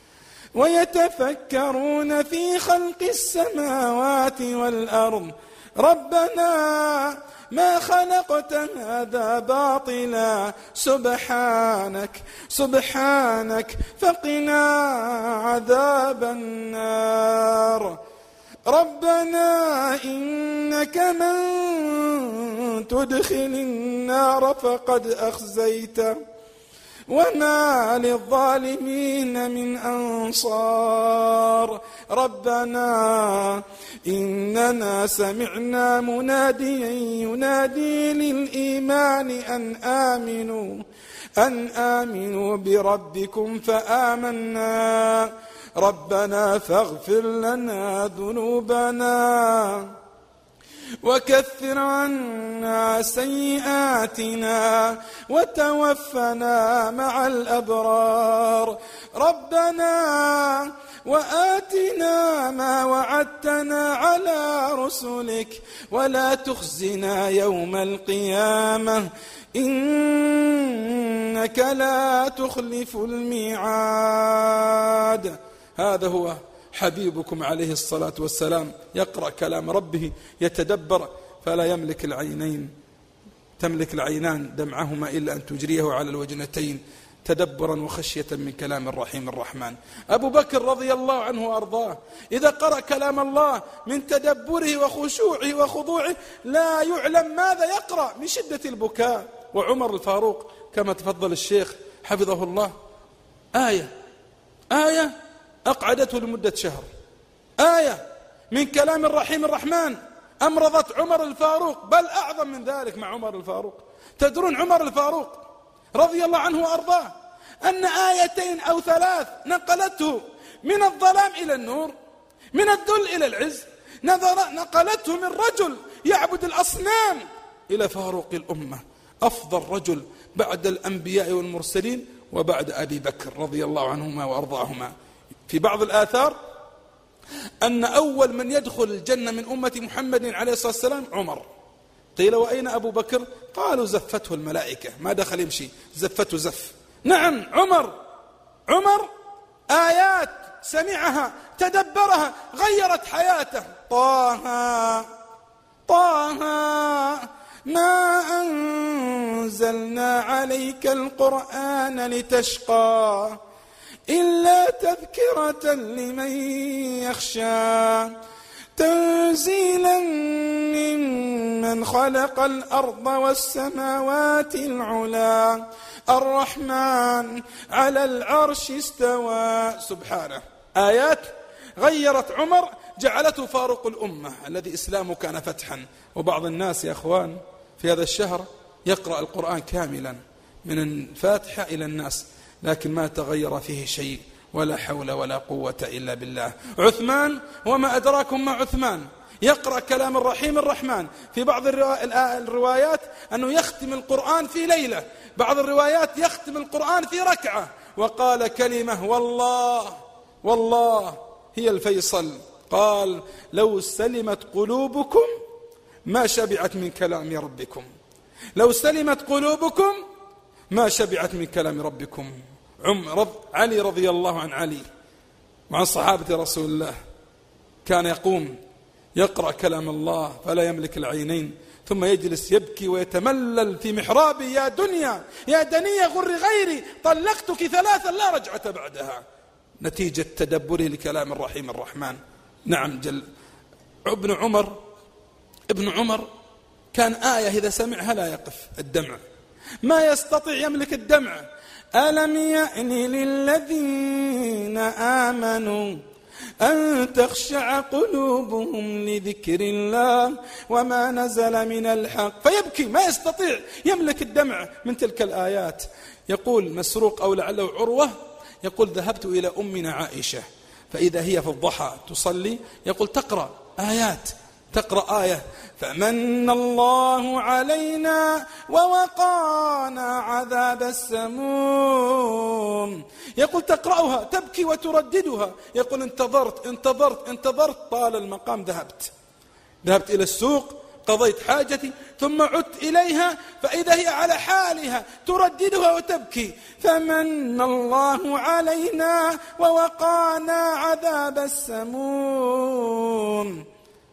ويتفكرون في خلق السماوات والأرض ربنا ما خلقت هذا باطلا سبحانك سبحانك فقنا عذاب النار. ربنا إنك من تدخل النار فقد أخزيته وما للظالمين من أنصار. ربنا إننا سمعنا مناديا ينادي للإيمان أن آمنوا أن آمنوا بربكم فآمنا ربنا فاغفر لنا ذنوبنا وكفر عنا سيئاتنا وتوفنا مع الأبرار. ربنا وآتنا ما وعدتنا على رسلك ولا تخزنا يوم القيامة إنك لا تخلف الميعاد. هذا هو حبيبكم عليه الصلاة والسلام، يقرأ كلام ربه يتدبر، فلا يملك العينين تملك العينان دمعهما إلا أن تجريه على الوجنتين تدبرا وخشية من كلام الرحيم الرحمن. أبو بكر رضي الله عنه وأرضاه إذا قرأ كلام الله من تدبره وخشوعه وخضوعه لا يعلم ماذا يقرأ من شدة البكاء. وعمر الفاروق كما تفضل الشيخ حفظه الله، آية آية أقعدته لمدة شهر، آية من كلام الرحيم الرحمن أمرضت عمر الفاروق، بل أعظم من ذلك مع عمر الفاروق. تدرون عمر الفاروق رضي الله عنه وأرضاه أن آيتين أو ثلاث نقلته من الظلام إلى النور، من الذل إلى العز، نقلته من رجل يعبد الأصنام إلى فاروق الأمة، أفضل رجل بعد الأنبياء والمرسلين وبعد أبي بكر رضي الله عنهما وأرضاهما. في بعض الآثار أن أول من يدخل الجنة من أمة محمد عليه الصلاة والسلام عمر. قيل وأين أبو بكر؟ قالوا زفته الملائكة، ما دخل يمشي، زفته زف. نعم عمر، عمر آيات سمعها تدبرها غيرت حياته. طه طه ما أنزلنا عليك القرآن لتشقى إلا تذكرة لمن يخشى تنزيلا ممن خلق الأرض والسماوات العلى الرحمن على العرش استوى سبحانه. آيات غيرت عمر، جعلته فاروق الأمة الذي إسلامه كان فتحا. وبعض الناس يا أخوان في هذا الشهر يقرأ القرآن كاملا من الفاتحة إلى الناس، لكن ما تغير فيه شيء، ولا حول ولا قوة إلا بالله. عثمان وما أدراكم ما عثمان، يقرأ كلام الرحيم الرحمن. في بعض الروايات أنه يختم القرآن في ليلة، بعض الروايات يختم القرآن في ركعة. وقال كلمة والله والله هي الفيصل، قال لو سلمت قلوبكم ما شبعت من كلام ربكم، لو سلمت قلوبكم ما شبعت من كلام ربكم. عمر علي رضي الله عن علي وعن صحابة رسول الله كان يقوم يقرأ كلام الله فلا يملك العينين، ثم يجلس يبكي ويتملل في محرابي: يا دنيا يا دنيا غر غيري طلقتك ثلاثا لا رجعة بعدها، نتيجة تدبره لكلام الرحيم الرحمن. نعم جل. ابن عمر ابن عمر كان آية إذا سمعها لا يقف الدمع، ما يستطيع يملك الدمع. ألم يأن للذين آمنوا أن تخشع قلوبهم لذكر الله وما نزل من الحق، فيبكي ما يستطيع يملك الدمع من تلك الآيات. يقول مسروق أو لعله عروة، يقول ذهبت إلى أمنا عائشة فإذا هي في الضحى تصلي، يقول تقرأ آيات، تقرأ آية: فمن الله علينا ووقانا عذاب السموم، يقول تقرأها تبكي وترددها. يقول انتظرت انتظرت انتظرت طال المقام، ذهبت ذهبت إلى السوق قضيت حاجتي ثم عدت إليها فإذا هي على حالها ترددها وتبكي: فمن الله علينا ووقانا عذاب السموم.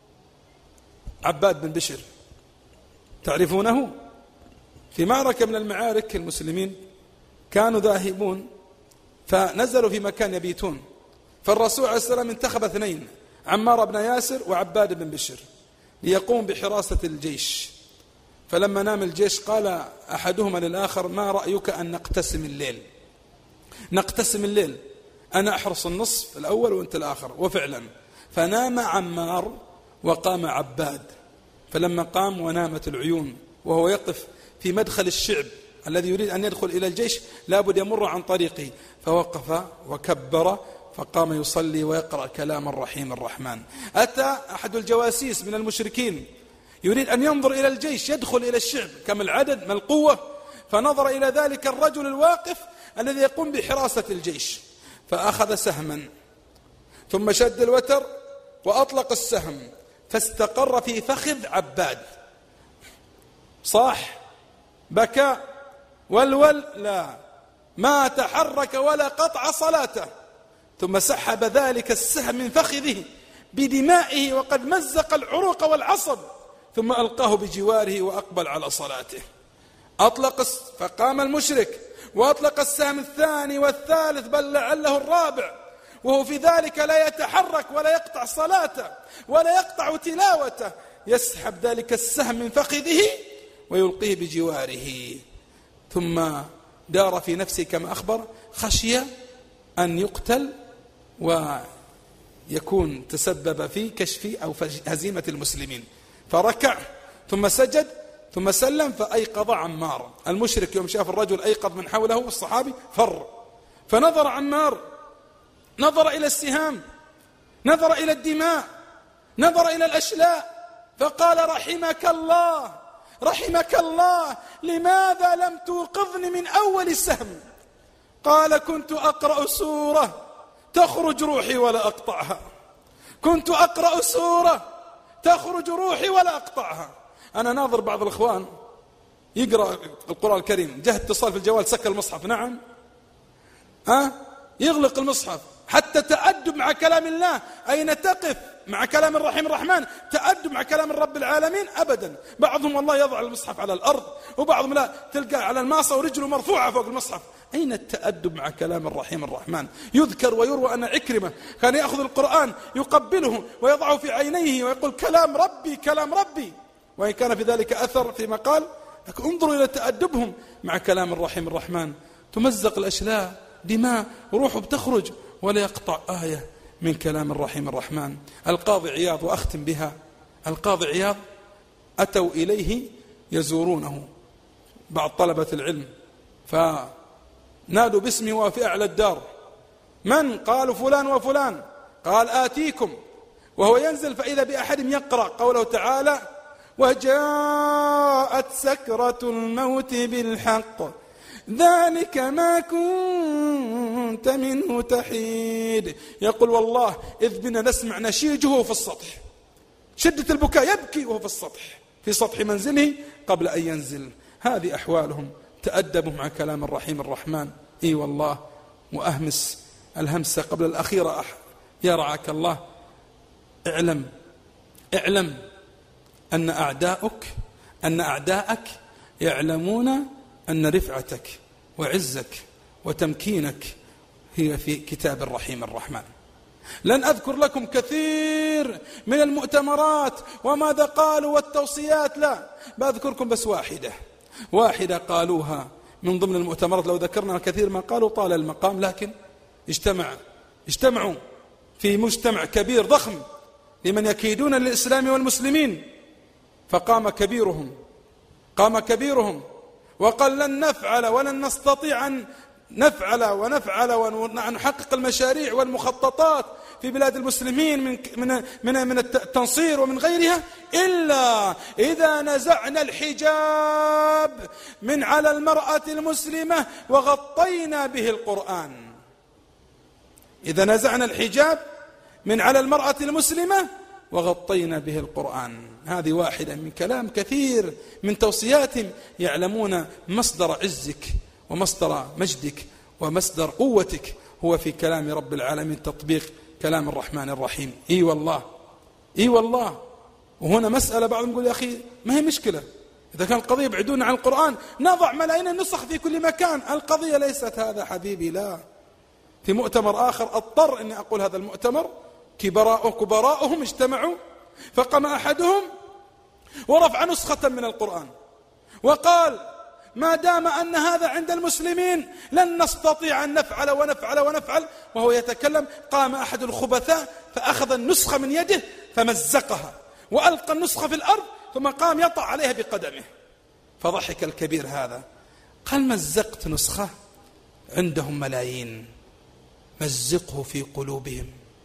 عباد بن بشر تعرفونه؟ في معركة من المعارك المسلمين كانوا ذاهبون فنزلوا في مكان يبيتون، فالرسول عليه السلام انتخب اثنين: عمار بن ياسر وعباد بن بشر، ليقوم بحراسة الجيش. فلما نام الجيش قال أحدهما للآخر: ما رأيك أن نقتسم الليل نقتسم الليل أنا أحرص النصف الأول وأنت الآخر. وفعلا فنام عمار وقام عباد، فلما قام ونامت العيون وهو يقف في مدخل الشعب الذي يريد أن يدخل إلى الجيش لابد يمر عن طريقه، فوقف وكبر فقام يصلي ويقرأ كلام الرحيم الرحمن. أتى أحد الجواسيس من المشركين يريد أن ينظر إلى الجيش يدخل إلى الشعب كم العدد ما القوة، فنظر إلى ذلك الرجل الواقف الذي يقوم بحراسة الجيش فأخذ سهما ثم شد الوتر وأطلق السهم فاستقر في فخذ عباد، صاح بكى والول لا ما تحرك ولا قطع صلاته، ثم سحب ذلك السهم من فخذه بدمائه وقد مزق العروق والعصب، ثم ألقاه بجواره وأقبل على صلاته. أطلق فقام المشرك وأطلق السهم الثاني والثالث بل لعله الرابع، وهو في ذلك لا يتحرك ولا يقطع صلاته ولا يقطع تلاوته، يسحب ذلك السهم من فخذه ويلقيه بجواره. ثم دار في نفسه كما أخبر خشية أن يقتل ويكون تسبب في كشف أو هزيمة المسلمين، فركع ثم سجد ثم سلم فأيقظ عمار. المشرك يوم شاف الرجل أيقظ من حوله والصحابي فر، فنظر عمار، نظر إلى السهام، نظر إلى الدماء، نظر إلى الأشلاء، فقال: رحمك الله رحمك الله، لماذا لم توقظني من أول السهم؟ قال: كنت أقرأ سورة تخرج روحي ولا أقطعها، كنت أقرأ سورة تخرج روحي ولا أقطعها. أنا ناظر بعض الإخوان يقرأ القرآن الكريم، جه اتصال في الجوال سكر المصحف، نعم ها أه؟ يغلق المصحف، حتى تأدب مع كلام الله. أين تقف مع كلام الرحيم الرحمن؟ تأدب مع كلام الرب العالمين؟ أبدا. بعضهم والله يضع المصحف على الأرض، وبعضهم لا، تلقى على الماصة ورجله مرفوعة فوق المصحف. أين التأدب مع كلام الرحيم الرحمن؟ يذكر ويروى أن عكرمة كان يأخذ القرآن يقبله ويضعه في عينيه ويقول كلام ربي كلام ربي، وإن كان في ذلك أثر فيما قال، لكن انظروا إلى تأدبهم مع كلام الرحيم الرحمن. تمزق الأشلاء، دماء، روحه بتخرج ولا يقطع آية من كلام الرحيم الرحمن. القاضي عياض، وأختم بها، القاضي عياض أتوا إليه يزورونه بعض طلبة العلم، فنادوا باسمه وهو في أعلى الدار. من؟ قالوا فلان وفلان. قال آتيكم، وهو ينزل فإذا بأحدهم يقرأ قوله تعالى وجاءت سكرة الموت بالحق ذلك ما كنت منه تحيد. يقول والله إذ بنا نسمع نشيجه وهو في السطح، شدة البكاء، يبكي وهو في السطح، في سطح منزله قبل أن ينزل. هذه أحوالهم. تأدبوا مع كلام الرحيم الرحمن. إي والله. وأهمس الهمسة قبل الأخيرة، يا رعاك الله، اعلم اعلم أن أعداؤك أن أعداءك يعلمون أن رفعتك وعزك وتمكينك هي في كتاب الرحيم الرحمن. لن أذكر لكم كثير من المؤتمرات وماذا قالوا والتوصيات، لا، بأذكركم بس واحدة واحدة قالوها من ضمن المؤتمرات. لو ذكرنا الكثير ما قالوا طال المقام، لكن اجتمع اجتمعوا في مجتمع كبير ضخم لمن يكيدون للإسلام والمسلمين، فقام كبيرهم قام كبيرهم وقال لن نفعل ولن نستطيع أن نفعل ونفعل ونحقق المشاريع والمخططات في بلاد المسلمين من من من من التنصير ومن غيرها إلا إذا نزعنا الحجاب من على المرأة المسلمة وغطينا به القرآن. إذا نزعنا الحجاب من على المرأة المسلمة وغطينا به القرآن. هذه واحدة من كلام كثير من توصياتهم. يعلمون مصدر عزك ومصدر مجدك ومصدر قوتك هو في كلام رب العالمين، تطبيق كلام الرحمن الرحيم. إي والله إي والله. وهنا مسألة بعضهم يقول يا أخي ما هي مشكلة إذا كان القضية يبعدون عن القرآن نضع ملايين النسخ في كل مكان. القضية ليست هذا حبيبي، لا. في مؤتمر آخر أضطر أني أقول هذا المؤتمر، كبراء كبراءهم اجتمعوا فقام أحدهم ورفع نسخة من القرآن وقال ما دام أن هذا عند المسلمين لن نستطيع أن نفعل ونفعل ونفعل. وهو يتكلم قام أحد الخبثاء فأخذ النسخة من يده فمزقها وألقى النسخة في الأرض ثم قام يطع عليها بقدمه. فضحك الكبير هذا قال مزقت نسخة، عندهم ملايين، مزقه في قلوبهم،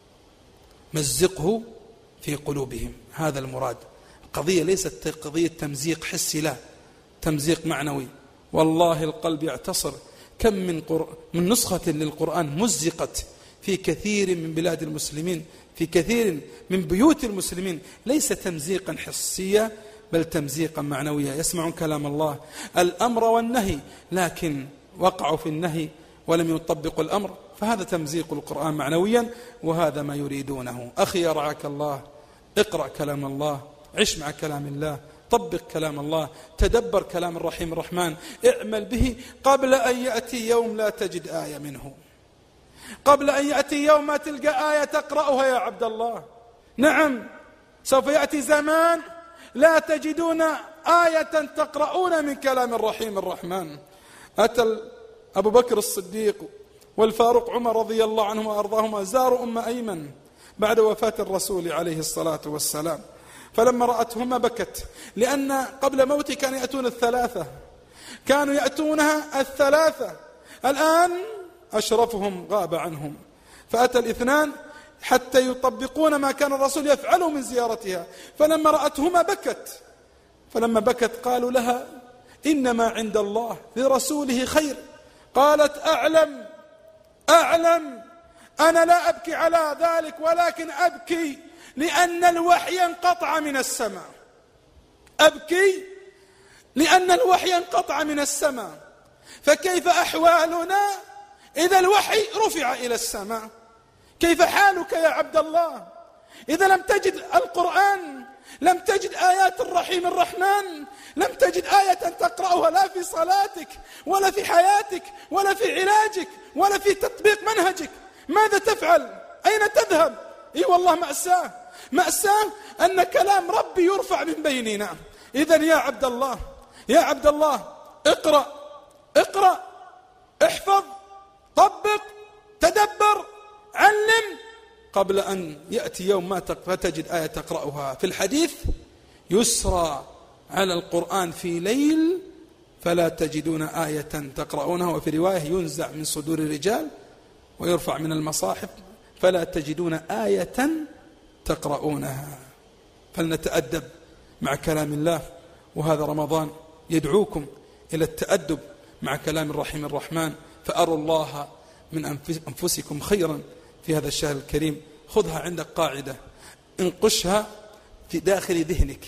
مزقه في قلوبهم. هذا المراد. القضية ليست قضية تمزيق حسي، لا، تمزيق معنوي. والله القلب يعتصر. كم من, قر... من نسخة للقرآن مزقت في كثير من بلاد المسلمين، في كثير من بيوت المسلمين، ليس تمزيقا حسيا بل تمزيقا معنويا. يسمعون كلام الله الأمر والنهي لكن وقعوا في النهي ولم يطبقوا الأمر، فهذا تمزيق القرآن معنويا، وهذا ما يريدونه. أخي يرعاك الله، اقرأ كلام الله، عش مع كلام الله، طبق كلام الله، تدبر كلام الرحيم الرحمن، اعمل به قبل أن يأتي يوم لا تجد آية منه، قبل أن يأتي يوم ما تلقى آية تقرأها يا عبد الله. نعم سوف يأتي زمان لا تجدون آية تقرؤون من كلام الرحيم الرحمن. أتى أبو بكر الصديق والفاروق عمر رضي الله عنهما وأرضاهما زاروا أم أيمن بعد وفاة الرسول عليه الصلاة والسلام، فلما رأتهما بكت، لأن قبل موته كانوا يأتون الثلاثة، كانوا يأتونها الثلاثة، الآن أشرفهم غاب عنهم، فأتى الاثنان حتى يطبقون ما كان الرسول يفعله من زيارتها. فلما رأتهما بكت، فلما بكت قالوا لها إنما عند الله لرسوله خير. قالت أعلم أعلم أنا لا أبكي على ذلك، ولكن أبكي لأن الوحي انقطع من السماء، أبكي لأن الوحي انقطع من السماء، فكيف أحوالنا إذا الوحي رفع إلى السماء؟ كيف حالك يا عبد الله إذا لم تجد القرآن، لم تجد آيات الرحيم الرحمن، لم تجد آية تقرأها لا في صلاتك ولا في حياتك ولا في علاجك ولا في تطبيق منهجك، ماذا تفعل؟ أين تذهب؟ إي والله مأساة، مأساة أن كلام ربي يرفع من بيننا. إذن يا عبد الله، يا عبد الله، اقرأ اقرأ احفظ طبق تدبر علم قبل أن يأتي يوم ما فتجد آية تقرأها. في الحديث يسرى على القرآن في ليل فلا تجدون آية تقرؤونها، وفي رواية ينزع من صدور الرجال ويرفع من المصاحف فلا تجدون آية تقرؤونها. فلنتأدب مع كلام الله، وهذا رمضان يدعوكم إلى التأدب مع كلام الرحيم الرحمن. فأروا الله من أنفسكم خيرا في هذا الشهر الكريم. خذها عندك قاعدة، انقشها في داخل ذهنك: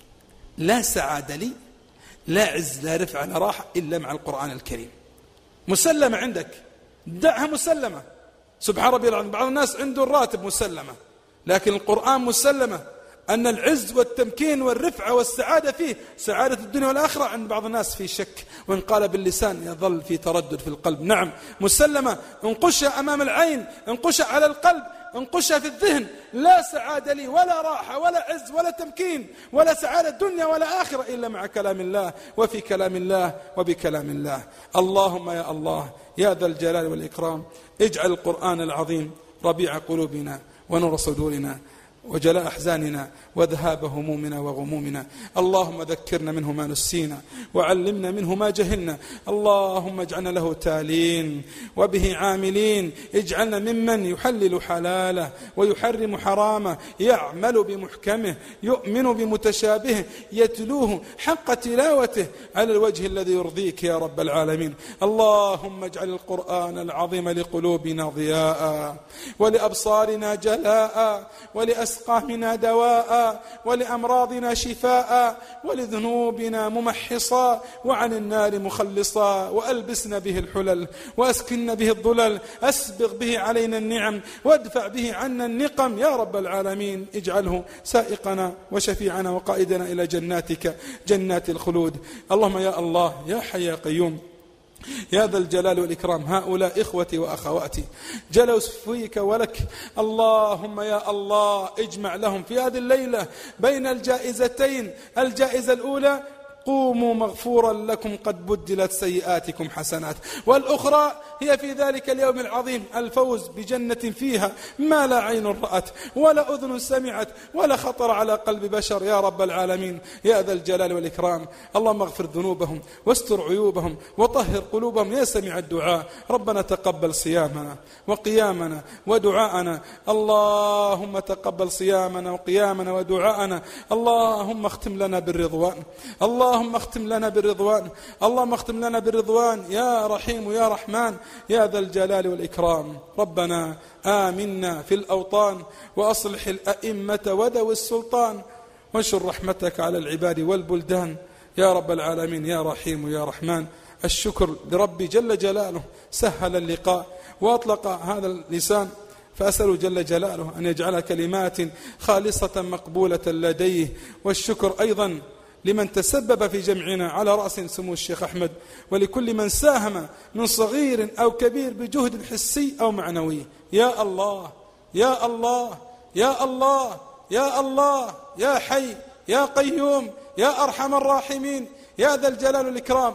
لا سعادة لي، لا عز، لا رفع، لا راحة إلا مع القرآن الكريم. مسلمة عندك، دعها مسلمة. سبحان ربي العظيم، بعض الناس عنده الراتب مسلمة، لكن القرآن مسلمة أن العز والتمكين والرفعة والسعادة فيه، سعادة الدنيا والآخرة. عند بعض الناس في شك، وإن قال باللسان يظل في تردد في القلب. نعم مسلمة، انقشها أمام العين، انقشها على القلب، انقشها في الذهن. لا سعادة لي ولا راحة ولا عز ولا تمكين ولا سعادة الدنيا ولا آخرة إلا مع كلام الله وفي كلام الله وبكلام الله. اللهم يا الله يا ذا الجلال والإكرام، اجعل القرآن العظيم ربيع قلوبنا ونور صدورنا وجلاء أحزاننا وذهاب همومنا وغمومنا. اللهم ذكرنا منه ما نسينا وعلمنا منه ما جهلنا. اللهم اجعلنا له تالين وبه عاملين. اجعلنا ممن يحلل حلاله ويحرم حرامه، يعمل بمحكمه، يؤمن بمتشابهه، يتلوه حق تلاوته على الوجه الذي يرضيك يا رب العالمين. اللهم اجعل القرآن العظيم لقلوبنا ضياء ولأبصارنا جلاء ولأسقامنا دواء ولأمراضنا شفاء ولذنوبنا ممحصا وعن النار مخلصا. وألبسنا به الحلل وأسكننا به الظلل، أسبغ به علينا النعم وادفع به عنا النقم يا رب العالمين. اجعله سائقنا وشفيعنا وقائدنا إلى جناتك جنات الخلود. اللهم يا الله يا حي يا قيوم يا ذا الجلال والإكرام، هؤلاء إخوتي وأخواتي جلوا فيك ولك. اللهم يا الله اجمع لهم في هذه الليلة بين الجائزتين، الجائزة الأولى قوموا مغفورا لكم قد بدلت سيئاتكم حسنات، والأخرى هي في ذلك اليوم العظيم الفوز بجنة فيها ما لا عين رأت ولا أذن سمعت ولا خطر على قلب بشر يا رب العالمين يا ذا الجلال والإكرام. اللهم اغفر ذنوبهم واستر عيوبهم وطهر قلوبهم يا سميع الدعاء. ربنا تقبل صيامنا وقيامنا ودعاءنا. اللهم تقبل صيامنا وقيامنا ودعاءنا. اللهم اختم لنا بالرضوان، اللهم اختم لنا بالرضوان، اللهم اختم لنا بالرضوان يا رحيم يا رحمن يا ذا الجلال والإكرام. ربنا آمنا في الأوطان وأصلح الأئمة وذوي السلطان وانشر رحمتك على العباد والبلدان يا رب العالمين يا رحيم يا رحمن. الشكر لربي جل جلاله سهل اللقاء وأطلق هذا اللسان، فأسأل جل جلاله أن يجعل كلمات خالصة مقبولة لديه. والشكر أيضا لمن تسبب في جمعنا على رأس سمو الشيخ أحمد، ولكل من ساهم من صغير أو كبير بجهد حسي أو معنوي. يا الله يا الله يا الله يا الله يا حي يا قيوم يا أرحم الراحمين يا ذا الجلال والإكرام.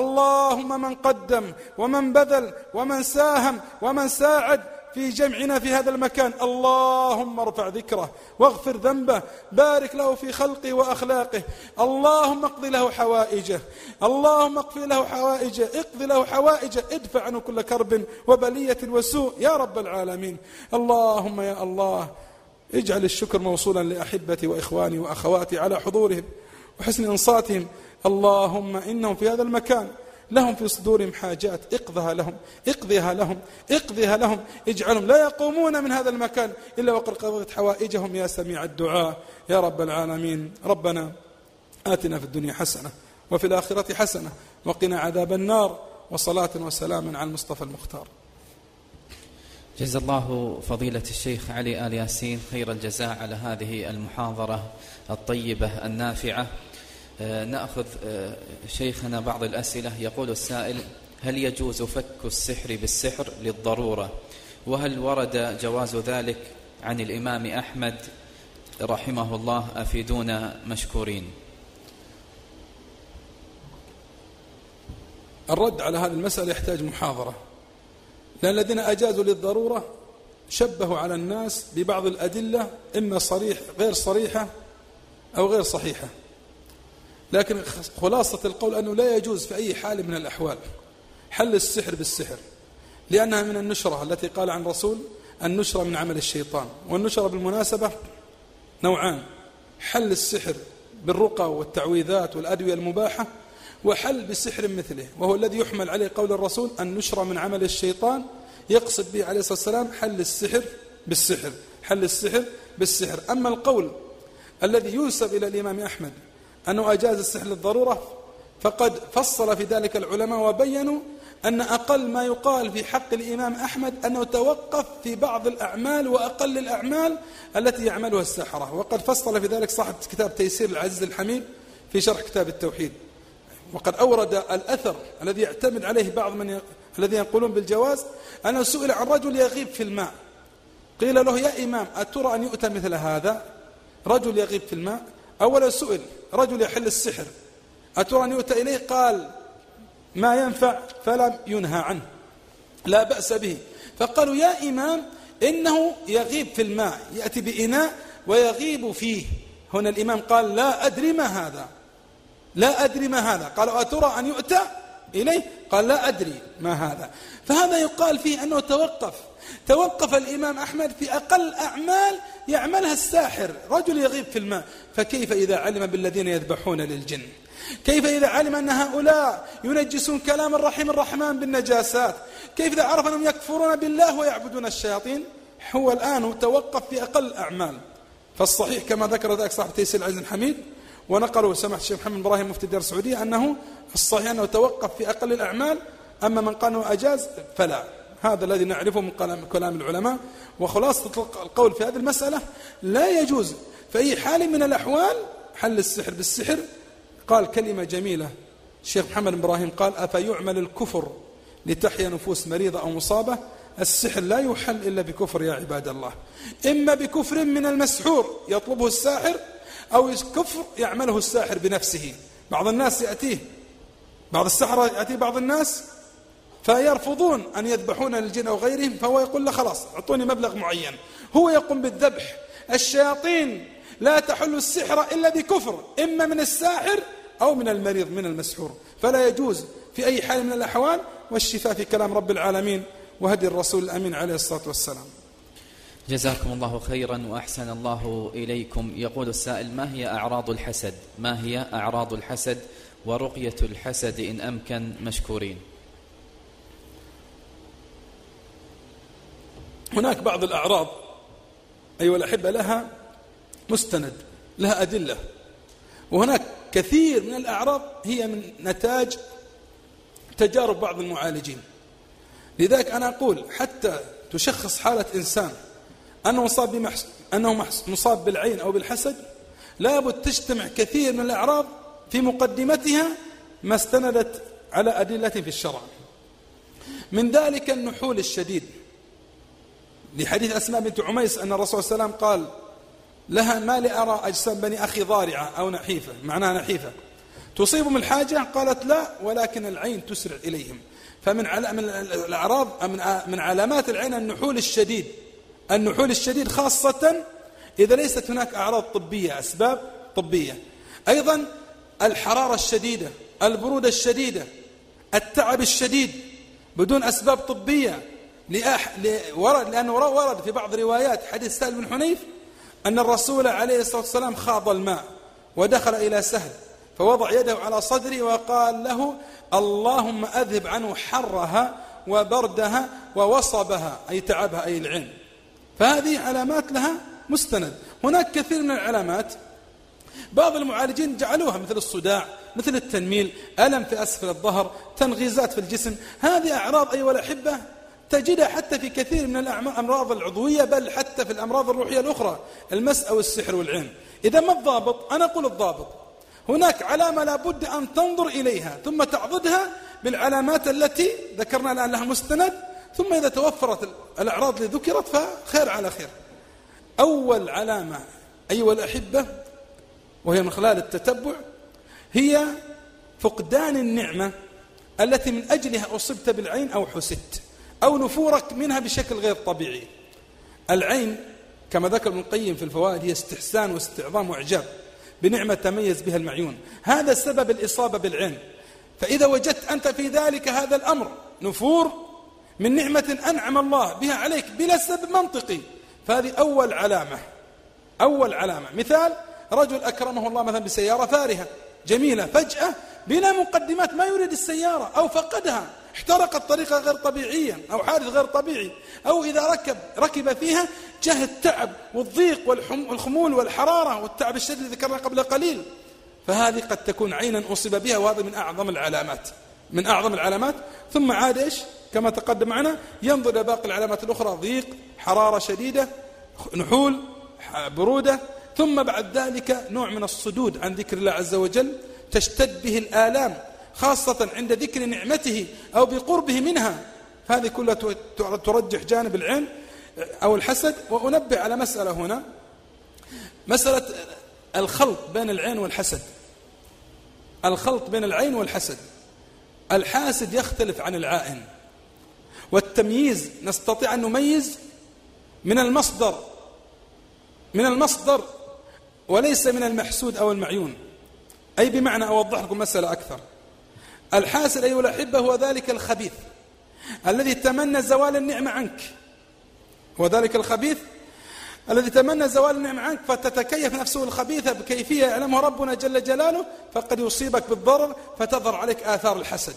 اللهم من قدم ومن بذل ومن ساهم ومن ساعد في جمعنا في هذا المكان، اللهم ارفع ذكره واغفر ذنبه، بارك له في خلقه وأخلاقه. اللهم اقضي له حوائجه، اللهم اقضي له حوائجه، اقضي له حوائجه، ادفع عنه كل كرب وبلية وسوء يا رب العالمين. اللهم يا الله اجعل الشكر موصولا لأحبتي وإخواني وأخواتي على حضورهم وحسن إنصاتهم. اللهم إنهم في هذا المكان لهم في صدورهم حاجات، اقضها لهم اقضيها لهم اقضيها لهم. اجعلهم لا يقومون من هذا المكان إلا وقد قضيت حوائجهم يا سميع الدعاء يا رب العالمين. ربنا آتنا في الدنيا حسنة وفي الآخرة حسنة وقنا عذاب النار. وصلاة وسلاما على المصطفى المختار. جزا الله فضيلة الشيخ علي آل ياسين خير الجزاء على هذه المحاضرة الطيبة النافعة. نأخذ شيخنا بعض الأسئلة. يقول السائل: هل يجوز فك السحر بالسحر للضرورة؟ وهل ورد جواز ذلك عن الإمام أحمد رحمه الله؟ أفيدونا مشكورين. الرد على هذه المسألة يحتاج محاضرة، لأن الذين أجازوا للضرورة شبهوا على الناس ببعض الأدلة إما صريح غير صريحة أو غير صحيحة، لكن خلاصة القول أنه لا يجوز في أي حال من الأحوال حل السحر بالسحر، لأنها من النشرة التي قال عن رسول النشرة من عمل الشيطان. والنشرة بالمناسبة نوعان: حل السحر بالرقى والتعويذات والأدوية المباحة، وحل بسحر مثله، وهو الذي يحمل عليه قول الرسول النشرة من عمل الشيطان، يقصد به عليه الصلاة والسلام حل السحر بالسحر، حل السحر بالسحر. أما القول الذي ينسب إلى الإمام أحمد أنه أجاز السحر للضرورة فقد فصل في ذلك العلماء وبينوا أن أقل ما يقال في حق الإمام أحمد أنه توقف في بعض الأعمال وأقل الأعمال التي يعملها الساحرة، وقد فصل في ذلك صاحب كتاب تيسير العزيز الحميد في شرح كتاب التوحيد. وقد أورد الأثر الذي يعتمد عليه بعض من الذين يقولون بالجواز أنه سئل عن رجل يغيب في الماء، قيل له: يا إمام أترى أن يؤتى مثل هذا رجل يغيب في الماء؟ أولا سئل رجل يحل السحر أترى أن يؤتى إليه؟ قال: ما ينفع، فلم ينهى عنه، لا بأس به. فقالوا: يا إمام إنه يغيب في الماء، يأتي بإناء ويغيب فيه. هنا الإمام قال: لا أدري ما هذا، لا أدري ما هذا. قالوا: أترى أن يؤتى إليه؟ قال: لا أدري ما هذا. فهذا يقال فيه أنه توقف توقف الإمام أحمد في أقل أعمال يعملها الساحر، رجل يغيب في الماء. فكيف إذا علم بالذين يذبحون للجن؟ كيف إذا علم أن هؤلاء ينجسون كلام الرحيم الرحمن بالنجاسات؟ كيف إذا عرف أنهم يكفرون بالله ويعبدون الشياطين؟ هو الآن توقف في أقل أعمال. فالصحيح كما ذكر ذلك صاحب تيسير العزيز الحميد ونقله سماحة الشيخ محمد إبراهيم مفتي الدار السعودية أنه الصحيح أنه توقف في أقل الأعمال، أما من قال أنه أجاز فلا. هذا الذي نعرفه من كلام العلماء. وخلاصة القول في هذه المسألة لا يجوز في أي حال من الأحوال حل السحر بالسحر. قال كلمة جميلة الشيخ محمد إبراهيم، قال: أفيعمل الكفر لتحيا نفوس مريضة أو مصابة؟ السحر لا يحل إلا بكفر يا عباد الله، إما بكفر من المسحور يطلبه الساحر، أو كفر يعمله الساحر بنفسه. بعض الناس يأتيه بعض السحرة يأتي بعض الناس فيرفضون أن يذبحون للجن أو غيرهم، فهو يقول له: خلاص أعطوني مبلغ معين، هو يقوم بالذبح. الشياطين لا تحل السحر إلا بكفر، إما من الساحر أو من المريض من المسحور، فلا يجوز في أي حال من الأحوال. والشفاء في كلام رب العالمين وهدي الرسول الأمين عليه الصلاة والسلام. جزاكم الله خيرا وأحسن الله إليكم. يقول السائل: ما هي أعراض الحسد؟ ما هي أعراض الحسد ورقية الحسد إن أمكن؟ مشكورين. هناك بعض الأعراض أيها الأحبة لها مستند، لها أدلة، وهناك كثير من الأعراض هي من نتاج تجارب بعض المعالجين. لذلك أنا أقول حتى تشخص حالة إنسان أنه مصاب, بمحس... أنه مصاب بالعين أو بالحسد، لابد تجتمع كثير من الأعراض في مقدمتها ما استندت على أدلة في الشرع. من ذلك النحول الشديد، لحديث أسماء بنت عميس أن الرسول صلى الله عليه وسلم قال لها: ما لي أرى أجسام بني أخي ضارعة أو نحيفة، معناها نحيفة، تصيبهم الحاجة؟ قالت: لا، ولكن العين تسرع إليهم. فمن من الأعراض من علامات العين النحول الشديد، النحول الشديد خاصة إذا ليست هناك أعراض طبية، أسباب طبية. أيضا الحرارة الشديدة، البرودة الشديدة، التعب الشديد بدون أسباب طبية، ورد لأنه ورد في بعض روايات حديث سهل بن حنيف أن الرسول عليه الصلاة والسلام خاض الماء ودخل إلى سهل فوضع يده على صدره وقال له: اللهم أذهب عنه حرها وبردها ووصبها، أي تعبها، أي العين. فهذه علامات لها مستند. هناك كثير من العلامات بعض المعالجين جعلوها مثل الصداع، مثل التنميل، ألم في أسفل الظهر، تنغيزات في الجسم. هذه أعراض أيها الأحبة تجدها حتى في كثير من الأمراض العضوية، بل حتى في الأمراض الروحية الأخرى، المس أو السحر والعين. إذا ما الضابط؟ أنا أقول الضابط هناك علامة لابد أن تنظر إليها ثم تعضدها بالعلامات التي ذكرنا الآن لها مستند، ثم إذا توفرت الأعراض اللي ذكرت فخير على خير. أول علامة أيها الأحبة وهي من خلال التتبع هي فقدان النعمة التي من أجلها أصبت بالعين أو حسدت، أو نفورك منها بشكل غير طبيعي. العين كما ذكر ابن القيم في الفوائد هي استحسان واستعظام وإعجاب بنعمة تميز بها المعيون، هذا سبب الإصابة بالعين. فإذا وجدت أنت في ذلك هذا الأمر نفور من نعمة أنعم الله بها عليك بلا سبب منطقي، فهذه أول علامة. أول علامة مثال رجل أكرمه الله مثلا بسيارة فارهة جميلة، فجأة بلا مقدمات ما يريد السيارة أو فقدها، احترقت طريقة غير طبيعية أو حادث غير طبيعي، أو إذا ركب ركب فيها جاه التعب والضيق والخمول والحرارة والتعب الشديد الذي ذكرنا قبل قليل، فهذه قد تكون عينا أصيب بها، وهذا من أعظم العلامات من أعظم العلامات. ثم عاد إيش كما تقدم معنا ينظر إلى باقي العلامات الأخرى، ضيق، حرارة شديدة، نحول، برودة، ثم بعد ذلك نوع من الصدود عن ذكر الله عز وجل، تشتد به الآلام خاصة عند ذكر نعمته أو بقربه منها، هذه كلها ترجح جانب العين أو الحسد. وأنبه على مسألة هنا، مسألة الخلط بين العين والحسد. الخلط بين العين والحسد، الحاسد يختلف عن العائن، والتمييز نستطيع أن نميز من المصدر من المصدر وليس من المحسود أو المعيون. أي بمعنى أوضح لكم مسألة أكثر، الحاسد أيها الأحبة هو ذلك الخبيث الذي تمنى زوال النعمة عنك، وذلك الخبيث الذي تمنى زوال النعمة عنك فتتكيف نفسه الخبيثة بكيفية يعلمها ربنا جل جلاله، فقد يصيبك بالضرر فتظهر عليك آثار الحسد.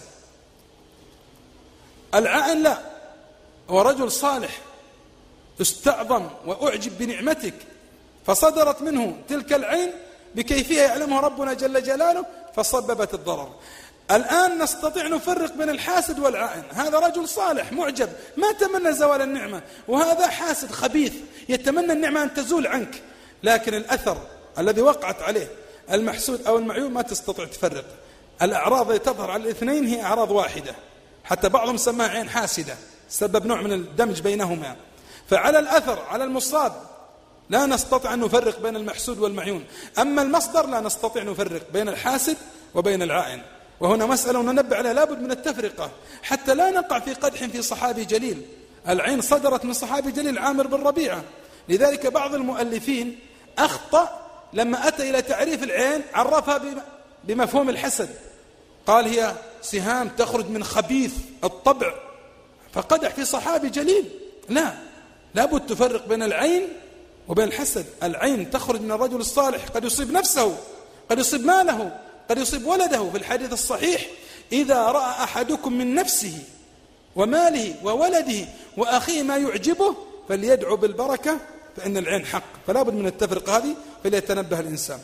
العائن لا، هو رجل صالح استعظم وأعجب بنعمتك فصدرت منه تلك العين بكيفية يعلمها ربنا جل جلاله فسببت الضرر. الآن نستطيع نفرق بين الحاسد والعائن، هذا رجل صالح معجب ما تمنى زوال النعمة، وهذا حاسد خبيث يتمنى النعمة أن تزول عنك، لكن الأثر الذي وقعت عليه المحسود أو المعيون ما تستطيع تفرق. الأعراض التي تظهر على الاثنين هي أعراض واحدة، حتى بعضهم سماها عين حاسدة، سبب نوع من الدمج بينهما. فعلى الأثر على المصاب لا نستطيع أن نفرق بين المحسود والمعيون، أما المصدر لا نستطيع نفرق بين الحاسد وبين العائن. وهنا مسألة وننبه عليها لابد من التفرقة حتى لا نقع في قدح في صحابي جليل. العين صدرت من صحابي جليل عامر بن ربيعة، لذلك بعض المؤلفين أخطأ لما أتى إلى تعريف العين عرفها بمفهوم الحسد، قال هي سهام تخرج من خبيث الطبع فقدح في صحابي جليل. لا، لابد تفرق بين العين وبين الحسد. العين تخرج من الرجل الصالح، قد يصيب نفسه، قد يصيب ماله، قد يصيب ولده. في الحديث الصحيح إذا رأى أحدكم من نفسه وماله وولده وأخيه ما يعجبه فليدعو بالبركة فإن العين حق. فلا بد من التفرقة هذه فليتنبه الإنسان.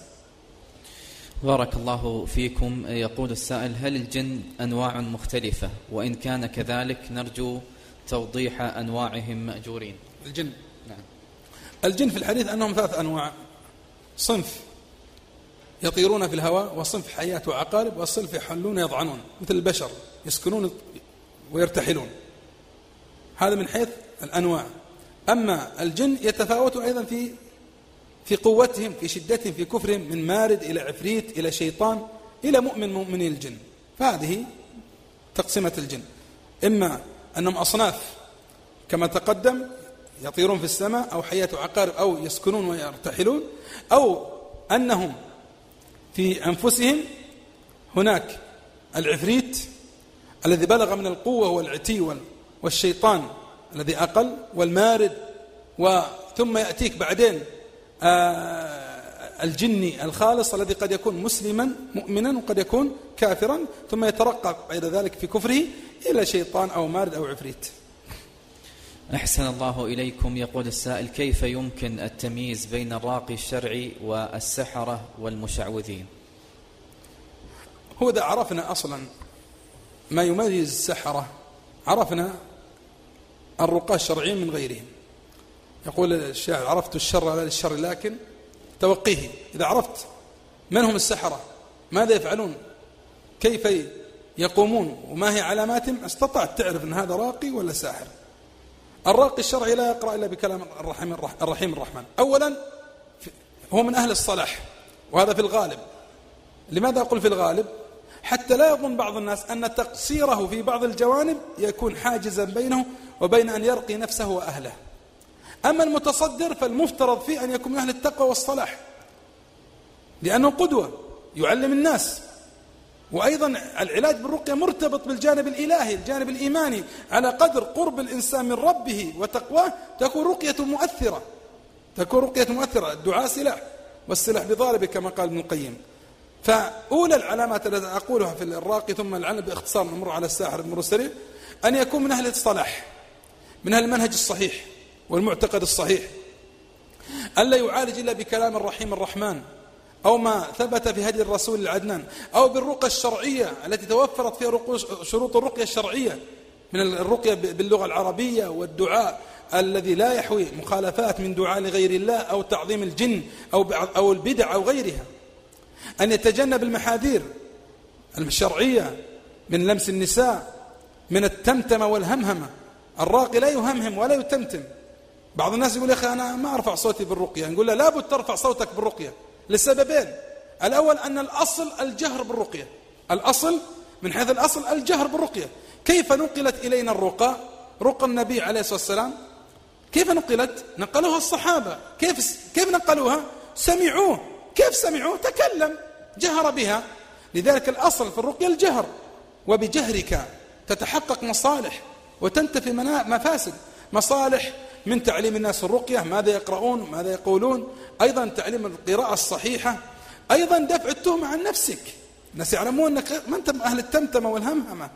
بارك الله فيكم. يقول السائل: هل الجن أنواع مختلفة؟ وإن كان كذلك نرجو توضيح أنواعهم مأجورين. الجن نعم. الجن في الحديث أنهم ثلاث أنواع: صنف يطيرون في الهواء، وصنف حياة وعقارب، وصنف يحلون يضعنون مثل البشر يسكنون ويرتحلون. هذا من حيث الأنواع. أما الجن يتفاوتون أيضا في في قوتهم، في شدتهم، في كفرهم، من مارد إلى عفريت إلى شيطان إلى مؤمن مؤمني الجن. فهذه تقسيمة الجن، إما أنهم أصناف كما تقدم يطيرون في السماء، أو حياة عقارب، أو يسكنون ويرتحلون، أو أنهم في أنفسهم هناك العفريت الذي بلغ من القوة والعتي، والشيطان الذي أقل، والمارد، وثم يأتيك بعدين الجني الخالص الذي قد يكون مسلما مؤمنا وقد يكون كافرا، ثم يترقى بعد ذلك في كفره إلى شيطان أو مارد أو عفريت. أحسن الله إليكم. يقول السائل: كيف يمكن التمييز بين الراقي الشرعي والسحرة والمشعوذين؟ هو إذا عرفنا أصلا ما يميز السحرة، عرفنا الرقاة الشرعيين من غيرهم. يقول الشاعر: عرفت الشر لا للشر لكن توقيه. إذا عرفت من هم السحرة، ماذا يفعلون، كيف يقومون، وما هي علاماتهم، استطعت تعرف أن هذا راقي ولا ساحر. الراقي الشرعي لا يقرأ إلا بكلام الرحيم الرحيم الرحمن. أولا هو من أهل الصلاح، وهذا في الغالب. لماذا أقول في الغالب؟ حتى لا يظن بعض الناس أن تقصيره في بعض الجوانب يكون حاجزا بينه وبين أن يرقي نفسه وأهله. أما المتصدر فالمفترض فيه أن يكون من أهل التقوى والصلاح، لأنه قدوة يعلم الناس. وأيضا العلاج بالرقية مرتبط بالجانب الإلهي، الجانب الإيماني. على قدر قرب الإنسان من ربه وتقواه تكون رقية مؤثرة، تكون رقية مؤثرة. الدعاء سلاح، والسلاح بضاربه كما قال ابن القيم. فأولى العلامات التي أقولها في الراقي ثم العلم باختصار نمر على الساحر بمرور سريع، أن يكون من أهل الصلاح، من أهل المنهج الصحيح والمعتقد الصحيح، ألا يعالج إلا بكلام الرحيم الرحمن، أو ما ثبت في هدي الرسول العدنان، أو بالرقية الشرعية التي توفرت فيها شروط الرقية الشرعية من الرقية باللغة العربية، والدعاء الذي لا يحوي مخالفات من دعاء لغير الله أو تعظيم الجن أو أو البدع أو غيرها. أن يتجنب المحاذير الشرعية من لمس النساء، من التمتمة والهمهمة. الراقي لا يهمهم ولا يتمتم. بعض الناس يقول: يا أخي أنا ما أرفع صوتي بالرقية. نقول له: لابد ترفع صوتك بالرقية لسببين. الأول أن الأصل الجهر بالرقية، الأصل من حيث الأصل الجهر بالرقية. كيف نقلت إلينا الرقى؟ رقى النبي عليه الصلاة والسلام كيف نقلت؟ نقلوها الصحابة. كيف كيف نقلوها؟ سمعوه. كيف سمعوه؟ تكلم، جهر بها. لذلك الأصل في الرقية الجهر، وبجهرك تتحقق مصالح وتنتفي مفاسد. مصالح من تعليم الناس الرقية، ماذا يقرؤون، ماذا يقولون، أيضا تعليم القراءة الصحيحة، أيضا دفع التهمة عن نفسك. الناس يعلمون أنك ما أنت أهل التمتمة والهمهمة.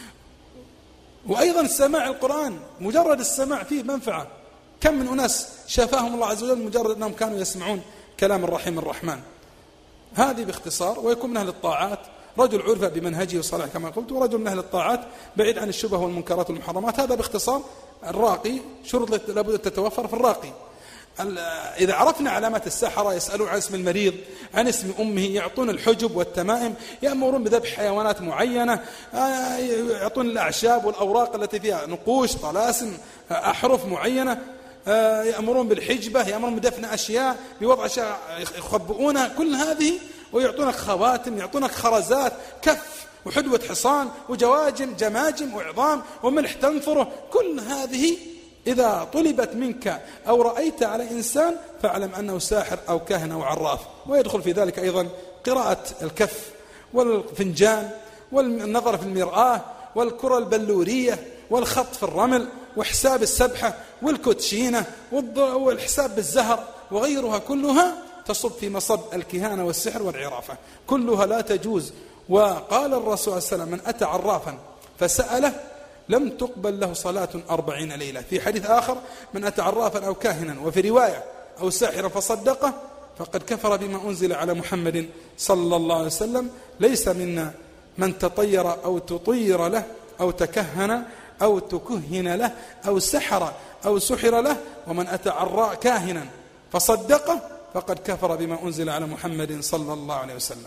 وأيضا سماع القرآن، مجرد السماع فيه منفعة. كم من أناس شفاهم الله عز وجل مجرد أنهم كانوا يسمعون كلام الرحيم الرحمن. هذه باختصار. ويكون من أهل الطاعات، رجل عرف بمنهجه وصلاح كما قلت، ورجل من أهل الطاعات بعيد عن الشبه والمنكرات والمحرمات. هذا باختصار الراقي. شروط لابد أن تتوفر في الراقي. إذا عرفنا علامات السحرة، يسألون عن اسم المريض، عن اسم أمه، يعطون الحجب والتمائم، يأمرون بذبح حيوانات معينة، يعطون الأعشاب والأوراق التي فيها نقوش، طلاسم، أحرف معينة، يأمرون بالحجبة، يأمرون بدفن أشياء، بوضع أشياء يخبئونها. كل هذه، ويعطونك خواتم، يعطونك خرزات، كف وحدوة حصان وجواجم جماجم وعظام وملح تنثره. كل هذه إذا طلبت منك أو رأيت على إنسان فاعلم أنه ساحر أو كاهن أو عراف. ويدخل في ذلك أيضا قراءة الكف والفنجان والنظر في المرآة والكرة البلورية والخط في الرمل وحساب السبحة والكوتشينة والحساب بالزهر وغيرها، كلها تصب في مصب الكهانة والسحر والعرافة، كلها لا تجوز. وقال الرسول صلى الله عليه وسلم: من أتى عرافا فسأله لم تقبل له صلاة أربعين ليلة. في حديث آخر: من أتى عرافا أو كاهنا، وفي رواية أو ساحرا فصدقه فقد كفر بما أنزل على محمد صلى الله عليه وسلم. ليس منا من تطير أو تطير له أو تكهن أو تكهن له أو سحر أو سحر له، ومن أتى عراء كاهنا فصدقه فقد كفر بما أنزل على محمد صلى الله عليه وسلم.